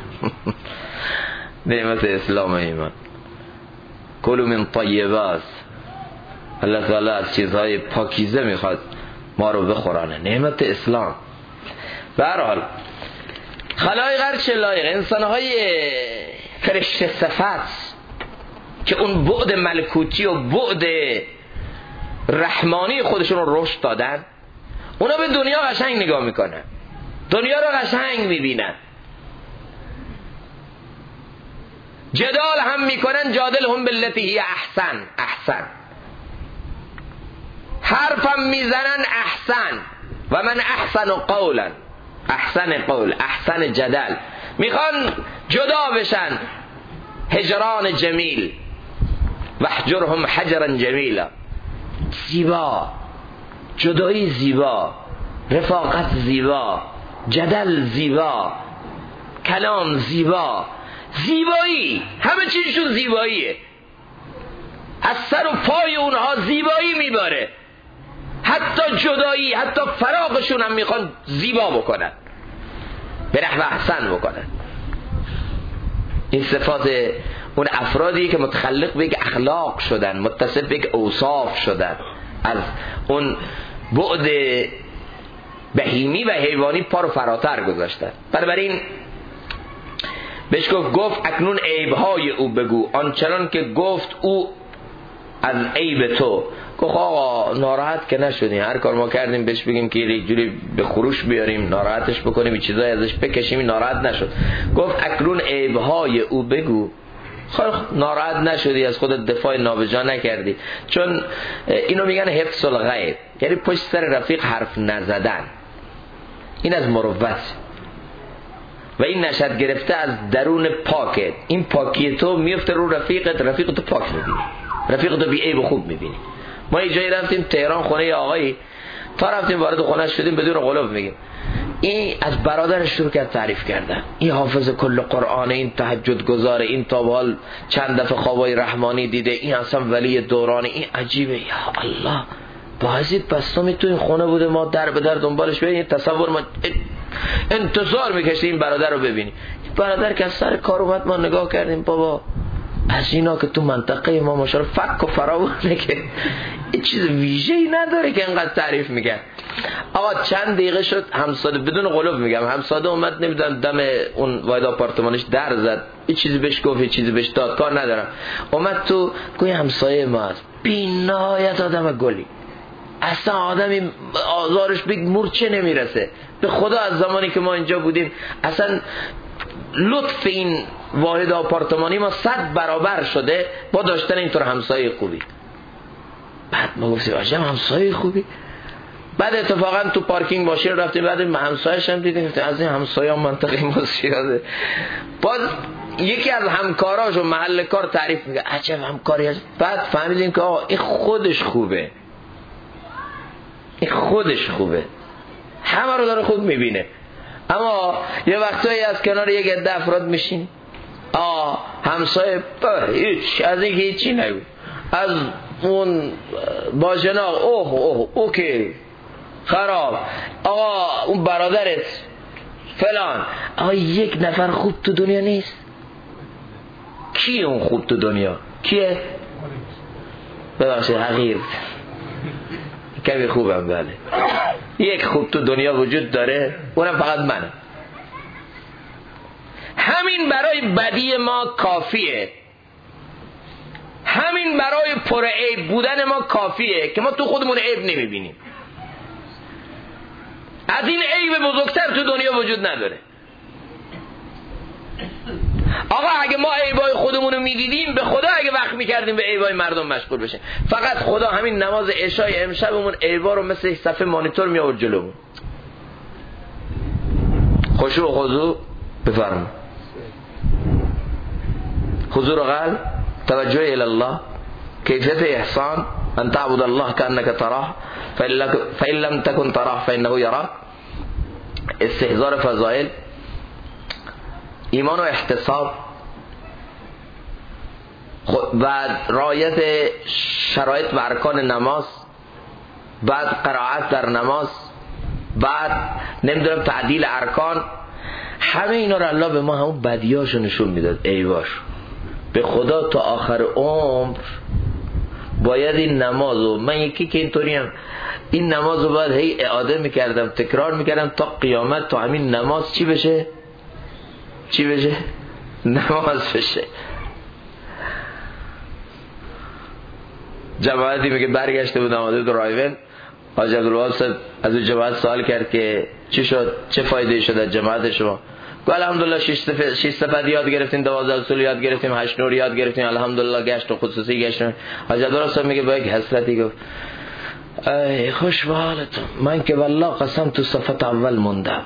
نعمت اسلام ایمان. کلوا من طیبات، الله تعالی از چیزهای پاکیزه میخواد ما رو بخورانه. نعمت اسلام. به هر حال خلایق هرچه لایق، انسانهای فرشته صفت که اون بعد ملکوتی و بعد رحمانی خودشون رو رشد دادن، اونا به دنیا قشنگ نگاه میکنن، دنیا رو قشنگ میبینن، جدال هم میکنن، جادل هم باللتی هی احسن، حرفم میزنن احسن، و من احسن قولا، احسن قول، احسن جدل. میخوان جدا بشن، هجران جمیل، وحجرهم حجرا جمیلا، زیبا جدایی زیبا، رفاقت زیبا، جدل زیبا، کلام زیبا، زیبایی، همه چیزشون زیباییه، از سر و پای اونها زیبایی میباره، حتی جدایی، حتی فراقشون هم میخوان زیبا بکنن، به نحو احسن بکنن. این صفات اون افرادی که متخلق به یک اخلاق شدن، متصف به یک اوصاف شدن، از اون بعد بهیمی و حیوانی پا رو فراتر گذاشتن. بنابراین بهش گفت اکنون عیبهای او بگو، آنچنان که گفت او از عیب تو. گفت آقا ناراحت که نشدیم، هر کار ما کردیم بهش بگیم که یک جوری به خروش بیاریم، ناراحتش بکنیم، این چیزای ازش بکشیم، ناراحت نشد. گفت اکنون عیبهای او بگو. خب ناراحت نشدی، از خودت دفاع نابجا نکردی، چون اینو میگن حفظ الغیب، یعنی پشت سر رفیق حرف نزدن. این از مروت و این نشد گرفته از درون پاکت. این پاکی تو میفته رو رفیقت، رفیق تو پاک میبینی، رفیق تو بی عیب و خوب میبینی. ما یه جایی رفتیم تهران، خونه یه آقایی، تا رفتیم وارد خونه‌اش شدیم بدون قلوب میگیم، این از برادرش شروع کرد تعریف کردن، این حافظ کل قرآن، این تهجد گزاره، این تا به حال چند دفعه خوابای رحمانی دیده، این اصلا ولی دوران، این عجیبه. یا الله، بازی بستمی تو این خونه بوده، ما در به در دنبالش بریم. تصور ما انتظار میکشیم این برادر رو ببینیم. برادر که از سر کار اومد، ما نگاه کردیم، بابا از اینا که تو منطقه ما ماشاءالله فک و فراوونه که این چیز ویژه‌ای نداره که انقدر تعریف میگن. آقا چند دقیقه شد همساده، بدون قلوب میگم، همساده اومد، نمیدونم دم اون واحد آپارتمانش در زد، یه چیزی بهش گفت، یه چیزی بهش داد، کار ندارم، اومد تو گوی همسایه ما است، بی‌نهایت آدم گلی، اصلا آدمی آزارش به مورچه نمیرسه. به خدا از زمانی که ما اینجا بودیم اصلا لطف این واحد آپارتمانی ما 100 برابر شده با داشتن اینطور همسایه خوبی. بعد ما گفتیم عجب همسایه خوبی. بعد اتفاقا تو پارکینگ ماشین رفتیم، بعد همسایه‌اش هم دیدیم، از این همسایه هم منطقه ما زیاده. باز یکی از همکاراش و محل کار تعریف میگه عجب همکاری هست. بعد فهمیدیم که آقا این خودش خوبه، این خودش خوبه، همه رو داره خوب میبینه. اما یه وقتایی از کنار یک عده افراد میشین، همسایه هیچ، از این که هیچی نگو، از اون با جناق اوه اوکی خراب، آقا اون برادرت فلان. آقا یک نفر خوب تو دنیا نیست. کیه اون خوب تو دنیا؟ کیه؟ ببخشید حقیر کمی خوبم، بله یک خوب تو دنیا وجود داره، اونم فقط منم. همین برای بدی ما کافیه، همین برای پر عیب بودن ما کافیه که ما تو خودمون عیب نمیبینیم. از این عیب بزرگتر تو دنیا وجود نداره. آقا اگه ما عیبای خودمون رو میدیدیم، به خدا اگه وقت میکردیم به عیبای مردم مشغول بشیم. فقط خدا همین نماز عشای امشبمون عیبا رو مثل صفحه مانیتور می آورد جلومون. خشوع و خضوع بفرمایید، حضور قلب، توجه الی الله، کیفیت احسان، ان تعبد الله کانک تراه فإن لم تكن تراه فإنه یراک، استحضار فضائل، ایمان و احتساب، بعد رعایت شرایط و ارکان نماز، بعد قرائت در نماز، بعد نمیدونم تعدیل ارکان. همه اینا رو الله به ما همون بدیاشو نشون میداد، عیباش. به خدا تا آخر عمر باید این نمازو، من یکی که اینطوریم، این نمازو باید هی اعاده میکردم، تکرار میکردم تا قیامت، تا همین نماز چی بشه؟ چی بشه؟ نماز بشه. جماعتی میگه برگشته بود آماده بود رایون، حاج عبدالوهاب از اون جماعت سوال کرد که چی شد، چه فایده شد از جماعت شما؟ گفت الحمدلله 6 صفت یاد گرفتیم، 12 اصول یاد گرفتیم، 8 نور یاد گرفتیم، الحمدلله گشت و خصوصی گشتیم. حاج عبدالوهاب میگه با یک حسرتی گفت ای خوش به حالتون، من که والله قسم تو صفت اول موندم.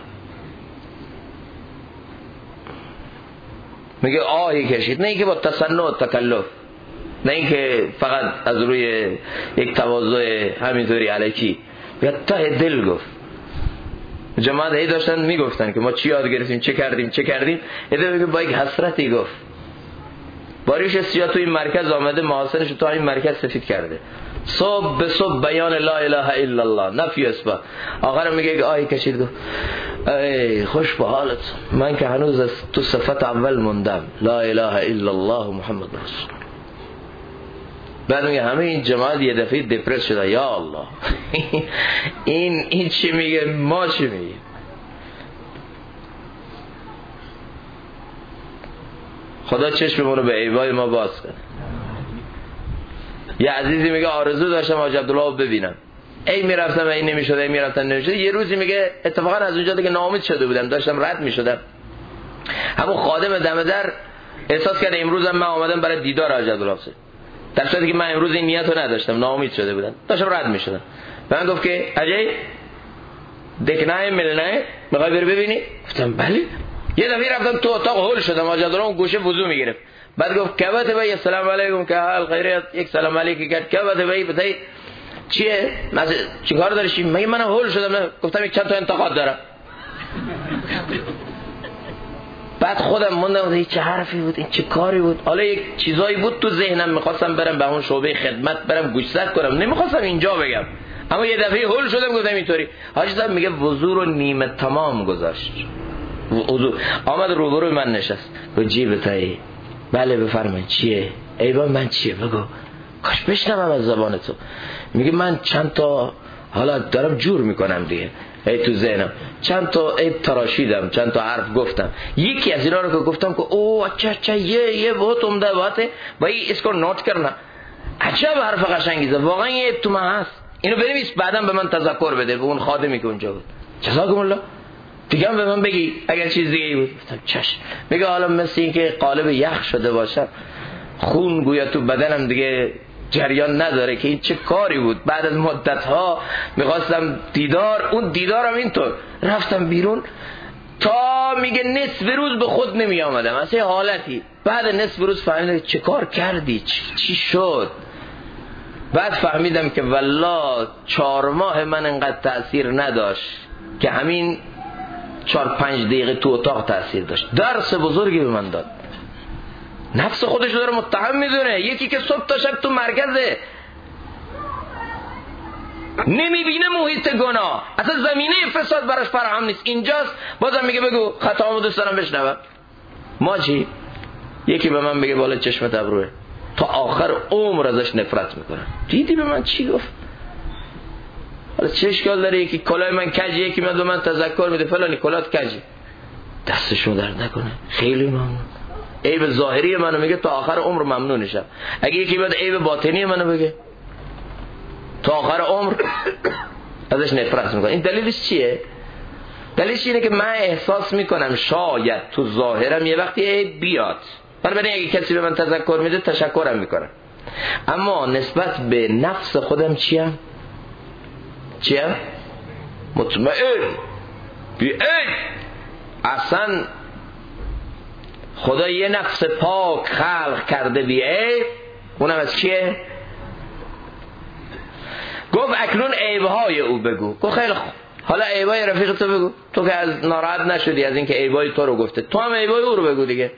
میگه آهی کشید، نه اینکه با تصنع و تکلف، نه اینکه فقط از روی یک تواضع همینطوری الکی، یا ته دل گفت. جماعت هی داشتن میگفتن که ما چی یاد گرفتیم، چه کردیم. ایده میگه با یک حسرتی گفت باریش سیاه تو این مرکز آمده، محاسنش تو این مرکز سفید کرده، صبح به صبح بیان لا اله الا الله، نفی اثبات. آخر میگه که آهی کشید گفت ای خوش به حالت، من که هنوز از تو صفت اول موندم، لا اله الا الله محمد رسول. بعد میگه همه این جماعت یه دفعه دپرس شده، یا الله این چی میگه، ما چی میگه. خدا چشممونو به عیبای ما باز کنه. یه عزیزی میگه آرزو داشتم حاج عبدالله رو ببینم، ای میرفتم این نمیشد، ای میرفتم نمیشد. یه روزی میگه اتفاقا از اونجا دیگه ناامید شده بودم، داشتم رد میشدم، همون خادم دم در احساس کرد امروزم من آمدم برای دیدار حاج عبدالله، در صورتی که من امروز این نیتو نداشتم، ناامید شده بودم، داشتم رد میشدم. من گفت که اجی دکنای ملنای میخوای بری ببینی؟ گفتم بله. یه دفعه رفتم تو اتاق هول شدم، حاج عبدالله اون گوشه وضو میگرفت. بعد گفت کبت بای السلام علیکم، که حال خیریت، یک سلام علیکی کرد. کبت بای بتای چیه؟ چیکار داری؟ مگه من هول شدم؟ نه گفتم یک چند تا انتقاد دارم. بعد خودم موندم این چه حرفی بود، این چه کاری بود. حالا یک چیزایی بود تو ذهنم، میخواستم برم به اون شعبه خدمت برم گوشزد کنم، نمیخواستم اینجا بگم، اما یه دفعه هول شدم گفتم اینطوری. حاجی صاحب میگه وضو رو نیمه تمام گذاشت، وضو آمد روبروی من نشست، گفت جی بتایی. بله بفرمایید. چیه؟ ایوان من چیه بگو، کاش بشنوم از زبان تو. میگه من چند تا حالا دارم جور میکنم دیگه، ای تو ذهنم چند تا عیب تراشیدم، چند تا حرف گفتم. یکی از اینا رو که گفتم که او اچھا یہ بہت عمدہ بات ہے بھائی، اس کو نوٹ کرنا، عجب حرف قشنگیه، واقعا یه عیب تو من هست، اینو بنویس بعدم به من تذکر بده، به اون خادمی که اونجا بود. جزاکم الله. دیگه هم به من بگی اگر چیز دیگه ای بود. گفتم چشم. میگه حالا مثل این که قالب یخ شده باشم، خون گویا تو بدنم دیگه جریان نداره که این چه کاری بود. بعد از مدت ها میخواستم دیدار، اون دیدارم اینطور رفتم بیرون، تا میگه نصف روز به خود نمی آمدم، اصلا حالتی. بعد نصف روز فهمیدم چه کار کردی، چی شد. بعد فهمیدم که والله 4 ماه من انقدر تأثیر نداشت که همین 4-5 دقیقه تو اتاق تأثیر داشت. درس بزرگی به من داد. نفس خودش داره متهم میدونه. یکی که صبح تا شب تو مرکزه، نمیبینه محیط گناه، اصلا زمینه فساد براش فراهم نیست، اینجاست. بازم میگه بگو خطامو دوست دارم بشنوم. ما چی؟ یکی به من میگه بالا چشمت ابروه، تا آخر عمر ازش نفرت میکنم. دیدی به من چی گفت؟ حالا چه اشکال داره؟ یکی کلاه من کجی، یکی میاد به من تذکر میده فلانی کلات کجی، دستشون درد نکنه، خیلی ممنون. عیب ظاهری منو میگه تا آخر عمر ممنونشم. اگه یکی بیاد عیب باطنی منو بگه تا آخر عمر ازش نفرت میکنه. این دلیلش چیه؟ دلیلش اینه که من احساس میکنم شاید تو ظاهرم یه وقتی عیب بیاد، بنابراین اگه کسی به من تذکر میده تشکرم میکنم، اما نسبت به نفس خودم چیم؟ مطمئن بی عیب. اصلا خدا یه نفس پاک خلق کرده بی عیب، اونم از کیه؟ گفت اکنون عیبهای او بگو. گفت خیلی خوب، حالا عیبای رفیق تو بگو، تو که از ناراحت نشدی از اینکه عیبای تو رو گفته، تو هم عیبای او رو بگو دیگه.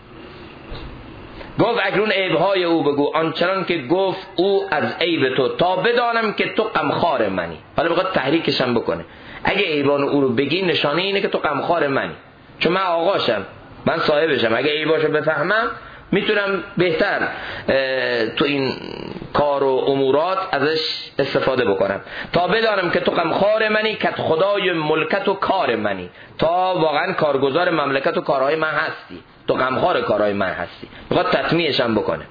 گفت اکنون عیبهای او بگو آنچنان که گفت او از عیب تو، تا بدانم که تو غمخوار منی. حالا بخواد تحریکشم بکنه، اگه عیبان او رو بگی نشانه اینه که تو غمخوار منی، چون من آقاشم، من صاحبشم. اگه عیباشو بفهمم میتونم بهتر تو این کار و امورات ازش استفاده بکنم. تا بدانم که تو غمخوار منی، که خدای ملکت و کار منی، تا واقعا کارگزار مملکت و کارهای من هستی، تو غمخوار کارهای من هستی. میخواد تطمیعشم بکنه.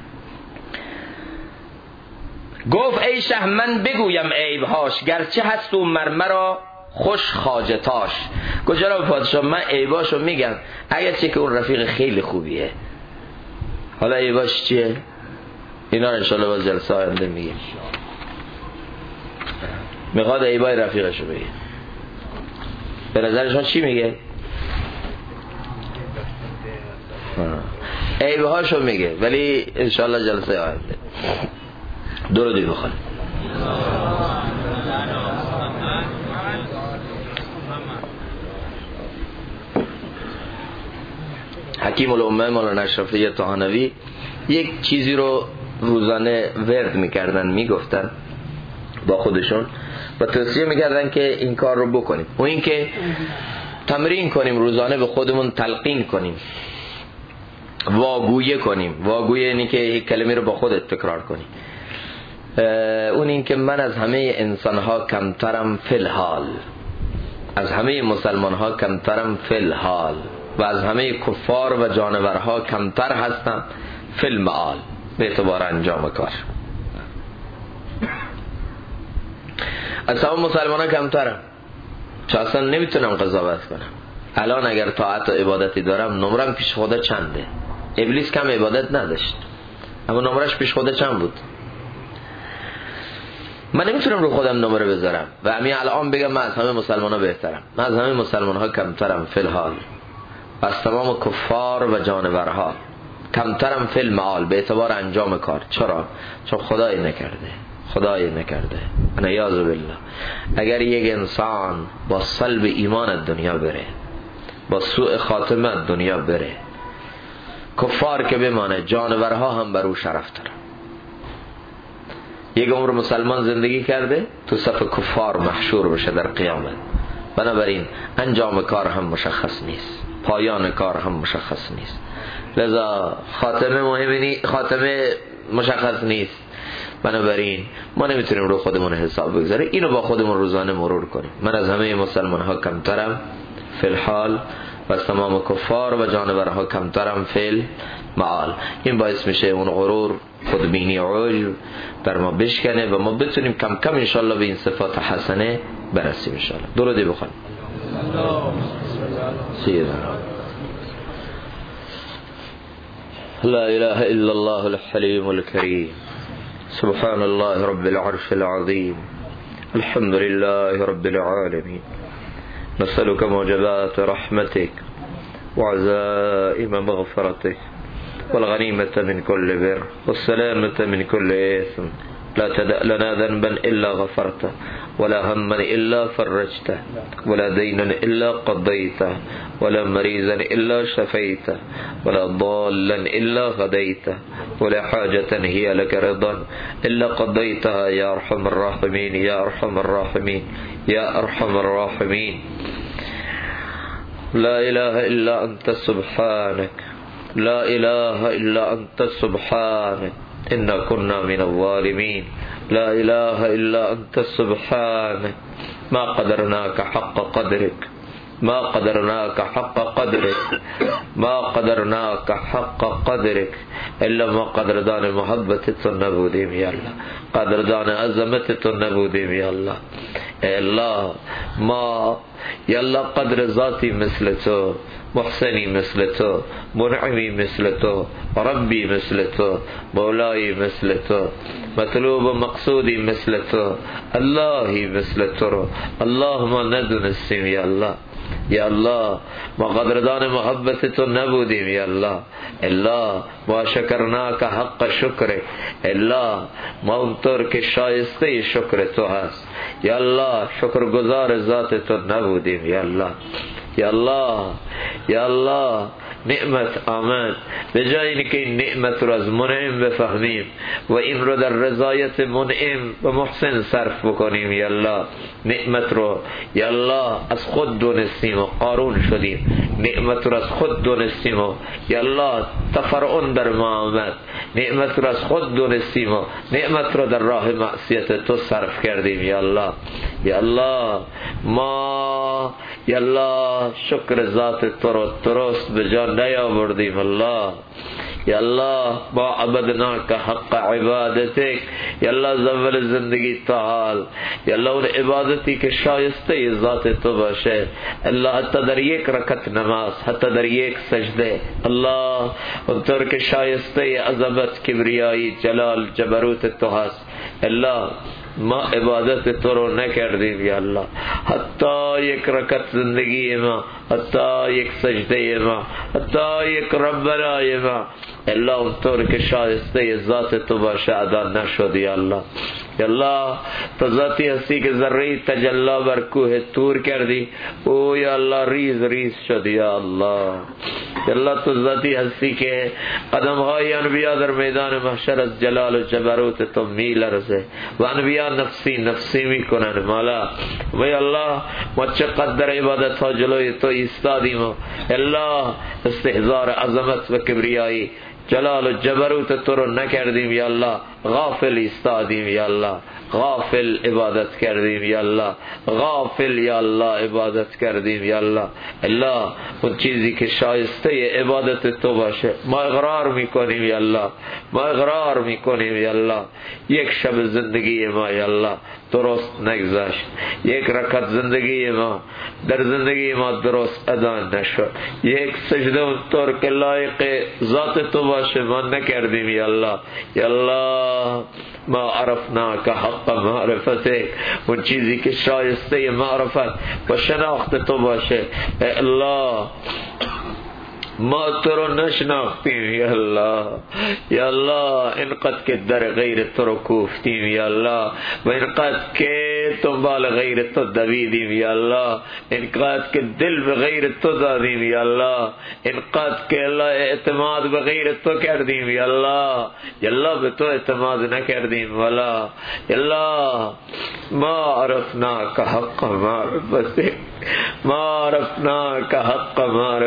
گفت ای شه من بگویم عیبهاش، گرچه هست و مرمرا خوش خواجتاش. کجا رو پادشاه من عیباشو میگم، اگرچه که اون رفیق خیلی خوبیه. حالا عیباش چیه؟ اینا رو انشاءالله باز جلسه آینده میگیم. میخواد عیبای رفیقشو بگه. به نظر شما چی میگه؟ عیبهاشو میگه، ولی انشاءالله جلسه آینده. درودی بخونیم. حکیم الامه مولانا اشرفی طحانوی یک چیزی رو روزانه ورد میکردن، میگفتن با خودشون و توصیه میکردن که این کار رو بکنیم، و این که تمرین کنیم، روزانه به خودمون تلقین کنیم، واگویه کنیم. واگویه یعنی که یک کلمه رو با خودت تکرار کنی. اون این که من از همه انسانها کمترم فی الحال، از همه مسلمانها کمترم فی الحال، و از همه کفار و جانورها کمتر هستم فی المعال، به اعتبار انجام کار. از همه مسلمانها کمترم، چون اصلا نمیتونم قضاوت کنم. الان اگر طاعت و عبادتی دارم، نمرم پیش خدا چنده؟ ابلیس کم عبادت نداشت، اما نمرش پیش خدا چند بود؟ من نمیتونم رو خودم نمره بذارم و همین الان بگم من از همه مسلمان ها بهترم. من از همه مسلمان ها کمترم فی الحال، از تمام کفار و جانورها کمترم فی المعال، به اعتبار انجام کار. چرا؟ چون خدای نکرده. نعوذ بالله. اگر یک انسان با سلب ایمان دنیا بره، با سوء خاتمه دنیا بره، کفار که بمانه، جانورها هم بر او شرف دارن. یک عمر مسلمان زندگی کرده، تو صف کفار محشور بشه در قیامت. بنابراین انجام کار هم مشخص نیست، پایان کار هم مشخص نیست، لذا خاتمه مشخص نیست. بنابراین ما نمیتونیم رو خودمون حساب بگذاریم، اینو با خودمون روزانه مرور کنیم. من از همه مسلمان ها کمترم فی الحال و از تمام کفار و جانورها کمترم فی المعال. این باعث میشه اون غرور، خودبینی، عجب در ما بشکنه و ما بتونیم کم کم انشالله به این صفات حسنه برسیم انشالله. درودی بخونیم. لا اله الا الله الحلیم الكریم، سبحان الله رب العرش العظیم، الحمد لله رب العالمين، نسألك موجبات رحمتك وعزائم مغفرتك والغنيمة من كل بر والسلامة من كل إثم. لا تدع لنا ذنبا إلا غفرته، ولا هما إلا فرجته، ولا دينا إلا قضيته، ولا مريضا إلا شفيته، ولا ضالا إلا هديته، ولا حاجة هي لك رضا إلا قضيتها يا أرحم الراحمين يا أرحم الراحمين يا أرحم الراحمين. لا إله إلا أنت سبحانك، لا إله إلا أنت سبحانك إنا كنا من الظالمين. لا إله إلا أنت سبحانك ما قدرناك حق قدرك، ما قدرناك حق قدرك، ما قدرناك حق قدرك إلا ما قدردان محبت نبودیم یا الله، قدردان عظمت نبودیم یا الله. اے اللہ ما یا الله قدر ذاتی مثل تو، محسنی مثل تو، منعمی مثل تو، ربی مثل تو، مولای مثل تو، مطلوب و مقصودی مثل تو، اللهی مثل تو رو الله ما ندونستیم یا الله. یا الله ما قدردان محبت تو نبودیم یا الله. الله ما شکرناک حق شکر، الله ما اونطور که شایسته شکر تو هست یا الله شکرگزار ذات تو نبودیم یا الله. یا الله یا الله نعمت آمد، به جای اینکه این نعمت رو از منعم بفهمیم و این رو در رضایت منعم و محسن صرف بکنیم یا الله، نعمت رو یا الله از خود دونستیم و قارون شدیم، نعمت رو از خود دونستیم و یا الله تفرعون در ما آمد، نعمت رو از خود دونستیم و نعمت رو در راه معصیت تو صرف کردیم یا الله. یا الله ما یا الله شکر ذات تو رو درست به جا نیاوردیم الله. یا الله ما عبدناک حق عبادتک، یا الله زول زندگی تا حال یا الله اون عبادتی که شایسته ذات تو باشه الله، حتی در یک رکعت نماز، حتی در یک سجده الله اونطور که شایسته عظمت، کبریایی، جلال، جبروت تو هست الله، ما عبادت تو رو نکردیم یا الله. حتی یک رکعت زندگی ما، حتی یک سجده ما، حتی یک ربنای ما الله اونطور که شایسته ذات تو باشه ادا نشد یا الله. یا الله تو ذاتی هستی که ذره تجلا بر کوه طور کردی، او یا الله ریز ریز شد یا الله. یالله تو ذاتی هستی که قدم های انبیا در میدان محشر از جلال و جبروت تو میلرزه و انبیا نفسی نفسی میکنن مولا. و الله ما چقدر در عبادت ها جلوی تو ایستادیم و الله استحضار عظمت و کبریایی جلال و جبروت تو رو نکردیم یا الله، غافل ایستادیم یا الله، غافل عبادت کردیم یا الله، غافل یا الله عبادت کردیم یا الله. الله اون چیزی که شایسته عبادت تو باشه ما اقرار میکنیم یا الله، ما اقرار میکنیم یا الله. یک شب زندگی ما یا الله درست نگذشت، یک رکعت زندگی ما در زندگی ما درست ادا نشد، یک سجده اونطور که لایق ذات تو باشه ما نکردیم یا الله. یا الله ما عرفنا که حق معرفته، اون چیزی که شایسته معرفت و شناخت تو باشه الله ما تو رو نشناختیم یا الله. یا الله اینقدر که در غیر تو رو کوفتیم یا الله و اینقدر که دنبال غیر تو دویدیم یا الله، اینقدر که دل به غیر تو دادیم یا الله، اینقدر که الله اعتماد به غیر تو کردیم یا الله. یا الله به تو اعتماد نکردیم ولا. یا الله ما عرفنا که حق معرفته، ما عرفنا که حق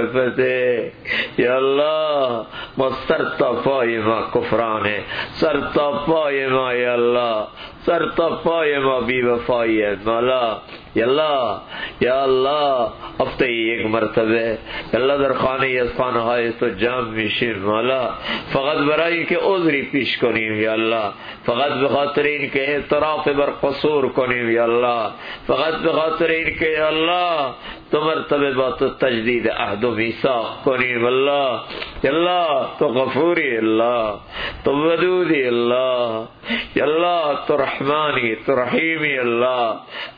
معرفته. یا الله ما سر تا پای ما کفرانه، سر تا پای ما یا الله، سر تا پای ما بی وفایی مولا. یا الله یا الله هفته یک مرتبه الله در خانه از خانه های تو جمع میشیم مولا، فقط برای که عذری پیش کنیم یا الله، فقط به خاطر این که اعتراف بر قصور کنیم یا الله، فقط به خاطر این که یا الله تو مرتبه با تو تجدید عهد و میثاق کنیم الله. یا الله تو غفوری الله، تو ودودی الله، یا الله تو رحمانی، تو رحیمی الله،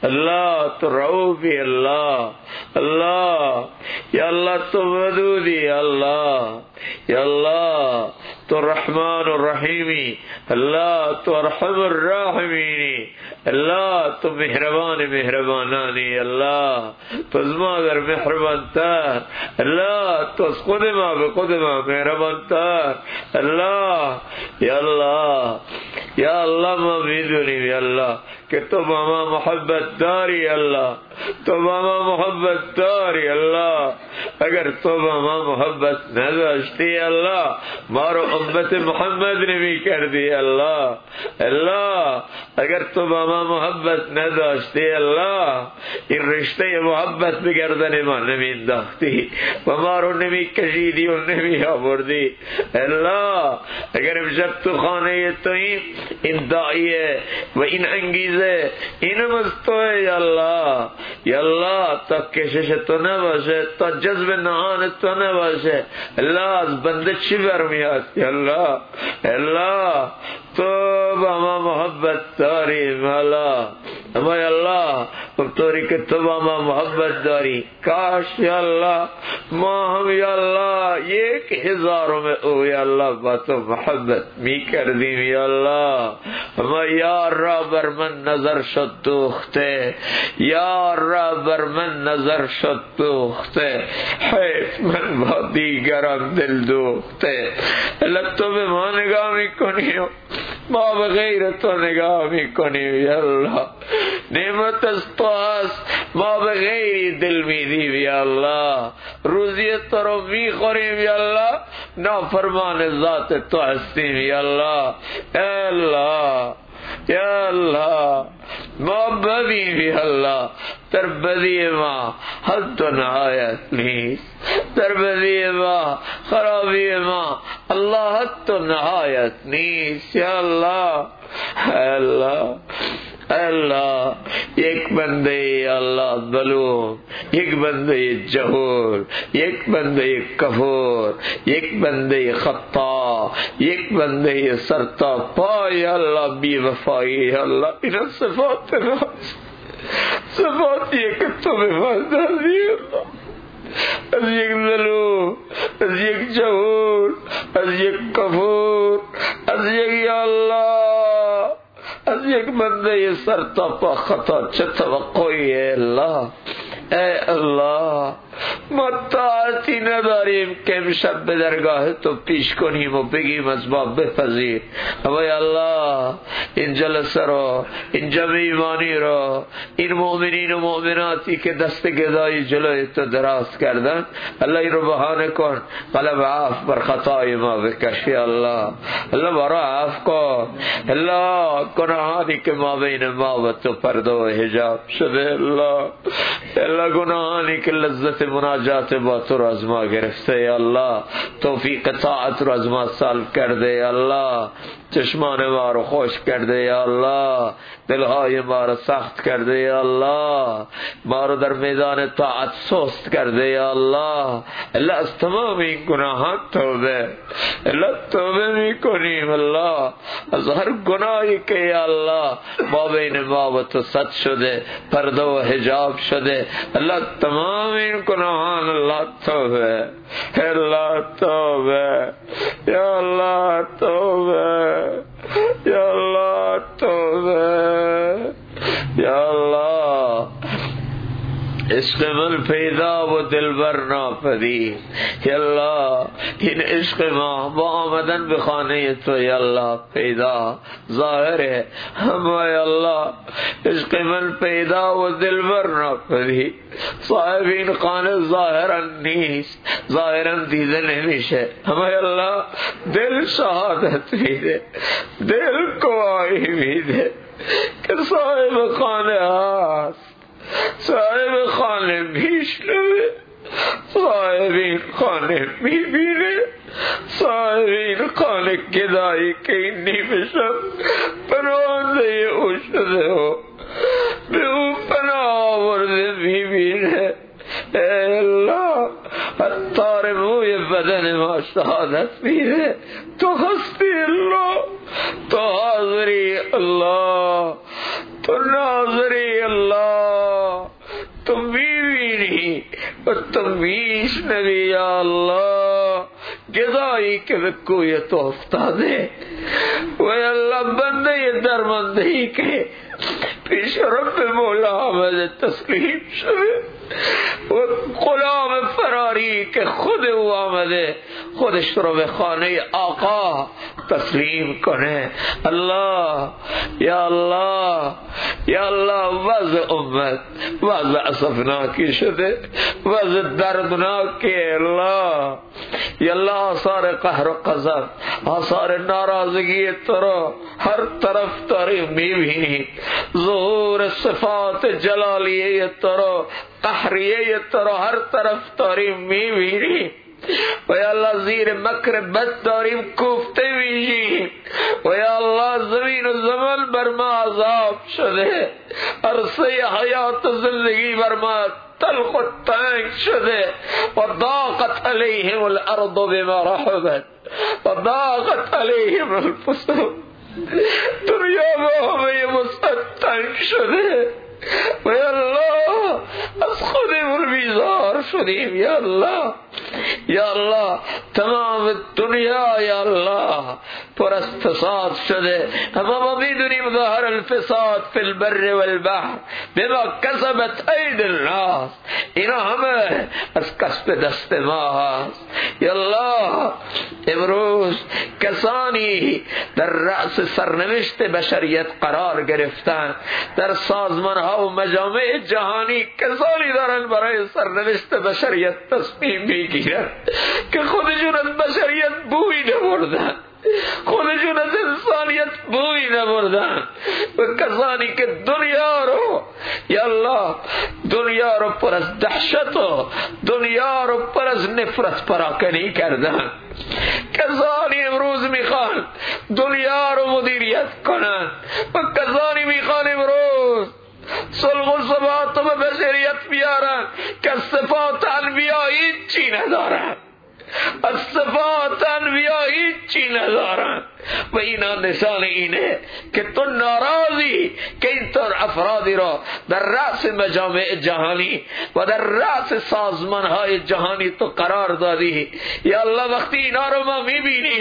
الله تو رؤوفی الله، الله یا الله تو ودودی الله، یا الله تو رحمان الرحیمی الله، تو ارحم الراحمینی الله، تو مهربان مهربانانی الله، تو از ما در مهربان تر الله، تو از خود ما به خود ما مهربان تر الله. یا الله یا الله ما میدونیم یا الله که تو با ما محبت داری الله، تو با ما محبت داری الله. اگر تو با ما محبت نداشتی الله ما رو امت محمد نمی کردی الله. الله اگر تو با ما محبت نداشتی الله این رشته محبت به گردن ما نمی انداختی و ما رو نمی کشیدی و نمی آوردی الله. اگر امشب تو خانه توییم این داعیه و این انگیزه اینم از توی یا الله. یا الله تا کشش تو نباشه، تا جذب نهان تو نباشه الله از بنده چی برمیاد یا الله. الله تو با ما محبت داری مولا، اما یا الله اونطوری که تو با ما محبت داری کاش یا الله ما هم یا الله 1000 او یا الله با تو محبت می کردیم یا الله. اما یار را بر من نظر شد دوخته، یار را بر من نظر شد دوخته، حیف من با دیگران دل دوخته. اللہ تو به ما نگاه میکنی ما به غیر تو نگاه میکنیم یا الله. نعمت از تو است ما به غیری دل میدیم یا الله. روزی تو رو میخوریم یا الله، نافرمان ذات تو هستیم یا الله. یا الله یا الله ما بدیم یا الله، در بدی ما حد و نهایت نیست، در بدی ما خرابی ما الله حد و نهایت نیست یا الله. الله الله یک بنده الله ظلوم، یک بنده جهول، یک بنده کفور، یک بنده خطا، یک بنده سرتا پای الله بی وفایی الله. این صفات راست، صفاتیه که تو به ما دادی الله. از یک ظلوم، از یک جهول، از یک کفور، از یک یا الله، از یک یک بنده سر تا پا خطا چه توقعی الله؟ ای الله ما طاعتی نداریم که امشب به درگاه تو پیش کنیم و بگیم از ما بپذیر. اما ای الله این جلسه رو، این جمع ایمانی رو، این مؤمنین و مؤمناتی که دست گدایی جلوی تو دراز کردن، الله این رو بهانه کن، قلب عفو بر خطای ما بکش یا الله. الله برا عفو کن الله گناهانی که ما بین ما و تو پرده و حجاب شده الله گناهانی که لذت مناجات با تو رو از ما گرفته یا الله، توفیق طاعت رو از ما سلب کرده یا الله، چشمان ما رو خوش کرده یا الله، دلهای ما رو سخت کرده یا الله، ما رو در میدان طاعت سست کرده یا الله. الله از تمام این گناهان توبه میکنیم الله، از هر گناهی که یا الله ما بین ما و تو سد شده، پرده و حجاب شده، الله تمام این گناهان الله توبه یا الله توبه یا الله توبه یا الله. عشق من پیدا و دلبر ناپدید یا الله، این عشق ما با آمدن به خانه تو یا الله پیدا ظاهره، اما یا الله عشق من پیدا و دلبر ناپدید. صاحب این خانه ظاهرا نیست، ظاهرا دیده نمیشه، اما یا الله دل شهادت میده، دل گواهی میده که صاحب خانه هست، صاحب خانه میشنوه، صاحب این خانه میبینه، صاحب این خانه گدایی که این نیمه شب پناهنده او شده و به او پناه آورده میبینه. ای الله تار موی بدن ما شهادت میده تو هستی الله، تو حاضری الله، تو ناظری الله، تو میبینی و تو میشنوی یا الله گدایی که به کوی تو افتاده و یا الله بنده درمندهی که پیش رب مولا آمده تسلیم شده و غلام فراری که خود او آمده خودش رو به خانه آقا تسلیم کنه. الله یا الله یا الله، وضع امت وضع اسفناکی شده، وضع دردناکی الله یا الله. آثار قهر و غضب، آثار ناراضگی تو رو هر طرف داری میبینی، ظهور صفات جلالیه تو رو، قهریه تو رو هر طرف داری میبینی و یا الله زیر مکر بد داریم کوفته میشیم و یا الله زمین و زمان بر ما عذاب شده، عرصه حیات و زندگی بر ما تلخ و تنگ شده و ضاقت علیهم الارض بما رحبت و ضاقت علیهم الفسوق. دنیا با همه وسعت تنگ شده و یا الله از خودمون بیزار شدیم یا الله یا الله. تمام دنیا یا الله پر از فساد شده، اما ما میدونیم ظاهر الفساد فی البر والبحر بما کسبت اید الناس، اینا همه از کسب دست ما هست یا الله. امروز کسانی در رأس سرنوشت بشریت قرار گرفتن، در سازمان ها و مجامع جهانی کسانی دارن برای سرنوشت بشریت تصمیم میگیرن که خودشون از بشریت بوی نبردن، خودشون از انسانیت بوی نبردن و کسانی که دنیا رو یا الله دنیا رو پر از دهشت و دنیا رو پر از نفرت پراکنی کردن، کسانی امروز میخوان دنیا رو مدیریت کنن و کسانی میخوان امروز صلح و ثبات و بشریت بیارن که صفات انبیایی چی ندارن، از صفات انبیایی چی ندارن و اینا نشان اینه که تو ناراضی که اینطور افرادی را در رأس مجامع جهانی و در رأس سازمان های جهانی تو قرار دادی یا الله. وقتی اینا رو ما میبینیم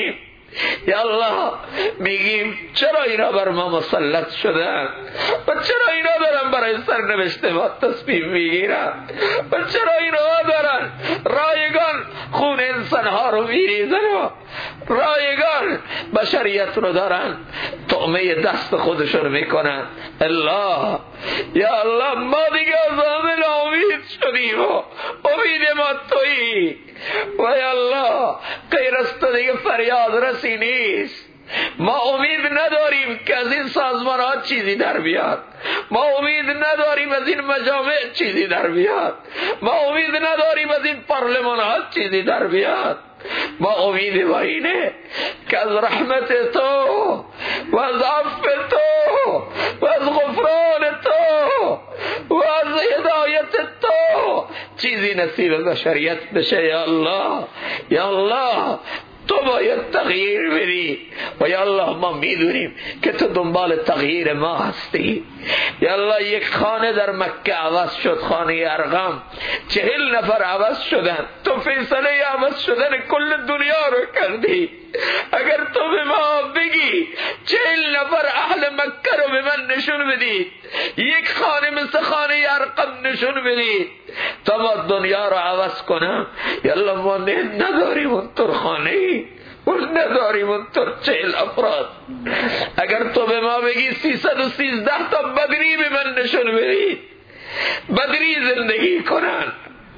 یا الله میگیم چرا اینا بر ما مسلط شدن و چرا اینا دارن برای سرنوشت ما تصمیم میگیرن و چرا اینا دارن رایگان خون انسانها رو میریزن و رایگان بشریت رو دارن طعمه دست خودشون میکنن. الله یا الله ما دیگه از همه ناامید شدیم و امید ما تویی و یا الله غیر از تو دیگه فریاد رسی نیست. ما امید نداریم که از این سازمان ها چیزی در بیاد، ما امید نداریم از این مجامع چیزی در بیاد، ما امید نداریم از این پارلمان ها چیزی در بیاد. ما امید ما اینه که از رحمت تو و از عفو تو و از غفران تو و از هدایت تو چیزی نصیب بشریت بشه. یا الله یا الله تو باید تغییر بدی و یا الله ما میدونیم که تو دنبال تغییر ما هستی. یا الله یک خانه در مکه عوض شد، خانه ارقم 40 نفر عوض شدن، تو فیصله عوض شدن کل دنیا رو کردی. اگر تو به ما بگی 40 نفر اهل مکه رو به من نشون بدید، یک خانه مثل خانه ارقم نشون بدید تا ما دنیا رو عوض کنم. یا الله ما نداریم اونطور خانه ای و نداریم اونطور 40 افراد. اگر تو به ما بگی 313 تا بدری به من نشون بدید، بدری زندگی کنن،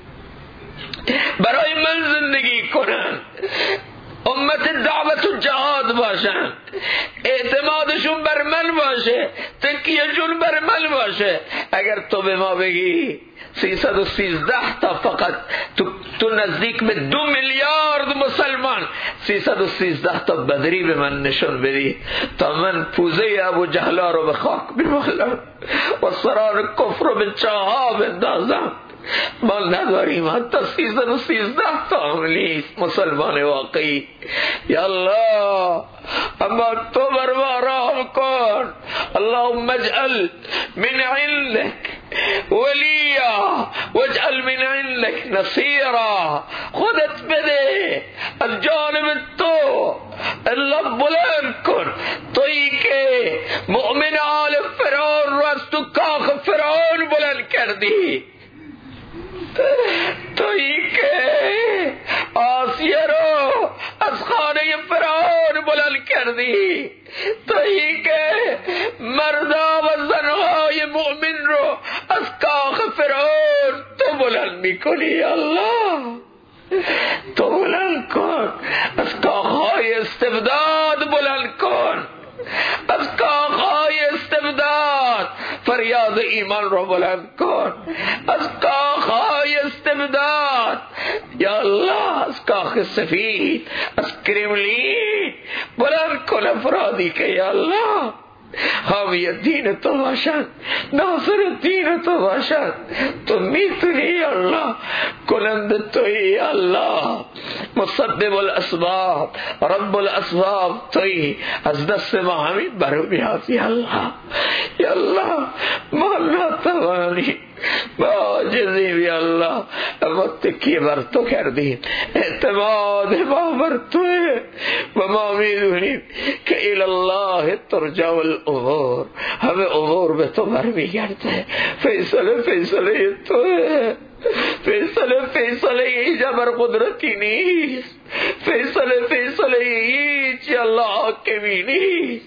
برای من زندگی کنن، امت دعوت و جهاد باشن، اعتمادشون بر من باشه، تکیهشون بر من باشه. اگر تو به ما بگی 313 تا فقط تو نزدیک به 2 میلیارد مسلمان 313 تا بدری به من نشون بدی تا من پوزه ابو جهلا رو به خاک بمالم و سران کفر رو به چاها بندازم. ما نداریم حتی 313 تا نیست مسلمان واقعی. یا الله اما تو بر ما رحم کن. اللهم اجعل من عندك ولیا واجعل من عندك نصيرا. خودت بده از جانب تو، الله بلند کن. تویی که مؤمن آل فرعون رو از تو کاخ فرعون بلند کردی، تویی که آسیه رو از خانه فرعون بلند کردی، تویی که مردا و زنهای مؤمن رو از کاخ فرعون تو بلند میکنی. الله تو بلند کن، از کاخهای استبداد بلند کن، از کاخهای استبداد فریاد ایمان رو بلند کن، از کاخهای استبداد یا الله از کاخ سفید، از کرملین بلند کن افرادی که یا الله حامی دین تو باشد، ناصر دین تو باشد. تو میتونی یا الله، کنند توی یا الله، مسبب الاسباب، رب الاسباب توی. از دست ما همین برو بیاد یا الله. یا الله ما ناتوانی، ما عاجزیم یا الله، اما تکیه بر تو کردیم، اعتماد ما بر توه و ما میدونیم که الالله ترجع الامور، همه امور به تو برمیگرده. فیصله توه، فیصله اینجا بر قدرتی نیست، فیصله هیچ یا الله حاکمی نیست.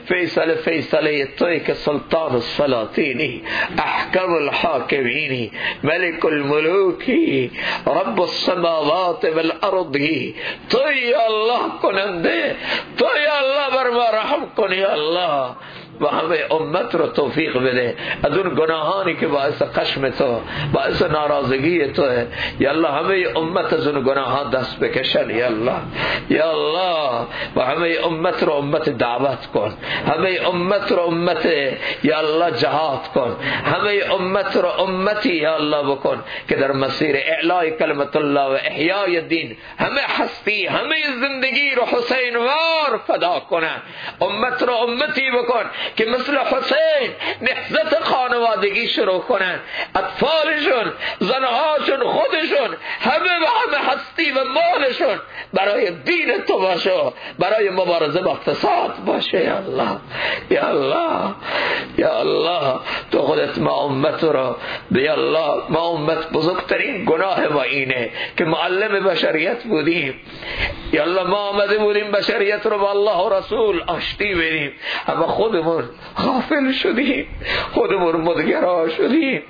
فیصله توی که سلطان السلاطینی، احکم الحاکمینی، ملک الملوکی، رب السماوات والارضی. توی الله کننده، توی الله بر ما رحم کنی الله و همه امت رو توفیق بده از اون گناهانی که باعث خشم تو، باعث ناراضگی تو ہے. یا الله همه امت از اون گناهان دست بکشن یا الله. یا الله و همه امت رو امت دعوت کن، همه امت رو امت یا الله جهاد کن، همه امت رو امتی یا الله بکن که در مسیر اعلای کلمت الله و احیای دین همه هستی، همه زندگی رو حسین وار فدا کنن. امت رو امتی بکن که مثل حسین نهضت خانوادگی شروع کنن، اطفالشون، زنهاشون، خودشون، همه و همه هستی و مالشون برای دین تو باشه، برای مبارزه با فساد باشه. یا الله، یا الله، یا الله، تو خودت ما امت را به الله، ما امت بزرگترین گناه ما اینه که معلم بشریت بودیم. یا الله ما آمده بودیم بشریت رو با الله و رسول آشتی بدیم، اما خودمون غافل شدیم، خودمون مدگرا شدیم،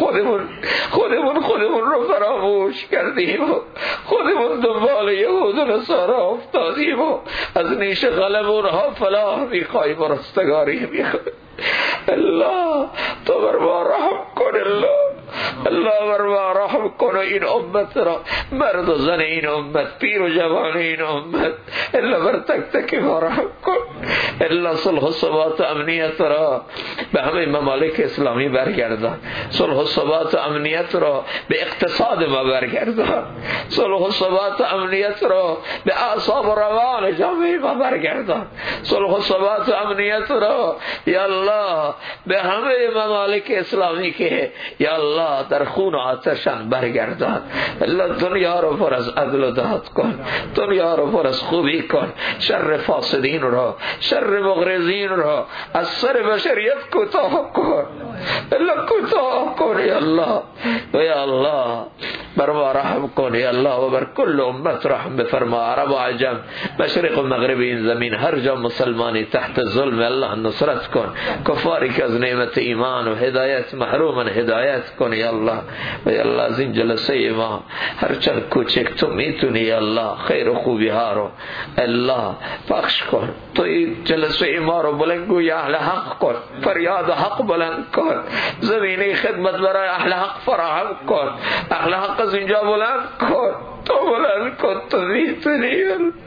خودمون رو فراموش کردیم و خودمون دنبال یهود و نصارا افتادیم و از نیش غلب اونها فلاح میخوایم و رستگاری میخوایم. الله تو بر ما رحم کن، الله بر ما رحم کن و این امت را، مرد و زن این امت، پیر و جوان این امت، الله بر تک تک ما رحم کن. الله صلح و ثبات و امنیت را به همه ممالک اسلامی برگردان، صلح و ثبات و امنیت را به اقتصاد ما برگردان، صلح و ثبات و امنیت را به اعصاب و روان جامعه ما برگردان، صلح و ثبات و امنیت را یا الله به همه ممالک اسلامی که یا الله در خون و آتشان برگردان. الله دنیا رو پر از عدل و داد کن، دنیا رو پر از خوبی کن، شر فاسدین را، شر مغرضین را از سر بشریت کوتاه کن، الله کوتاه کن یا الله. و یا الله بر ما رحم کن یا الله و بر کل امت رحم بفرما، عرب و عجم، مشرق و مغرب این زمین، هر جا مسلمانی تحت ظلم الله نصرت کن، کفاری که از نعمت ایمان و هدایت محرومن هدایت کن یا الله. و یا الله از این جلسه ما هر چند کوچک تو میتونی یا الله خیر و خوبی ها رو الله بخش کن، تو این جلسه ما رو بلندگوی اهل حق کن، فریاد حق بلند کن، زمینه خدمت برای اهل حق فراهم کن، اهل حق از اینجا بلند کن، تو بلند کن، تو میتونی،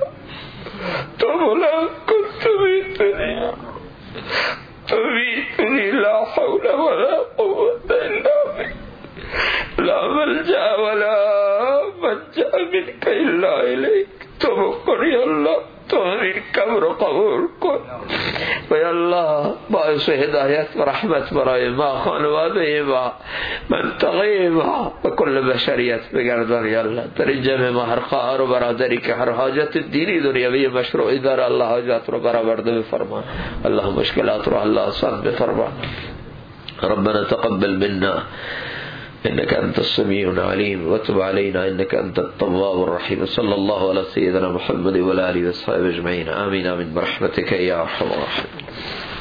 تو بلند کن، تو میتونی، تو میتونی. لا حول ولا قوة الا بك، لا ملجأ ولا منجأ منك الا الیک. تو بکن یا الله، تو همین کم رو قبول کن و یا الله باعث هدایت و رحمت برای ما، خانواده ما، منطقه ما و کل بشریت بگردان یا الله. در این جمع ما هر خواهر و برادری که هر حاجت دینی دنیوی مشروعی داره الله حاجات رو برآورده بفرما، الله مشکلات رو الله آسان بفرما. ربنا تقبل منا إنك أنت السميع العليم وتب علينا إنك أنت التواب الرحيم. صلى الله على سيدنا محمد وعلى آله وصحبه أجمعين. آمين آمين برحمتك يا أرحم الراحمين.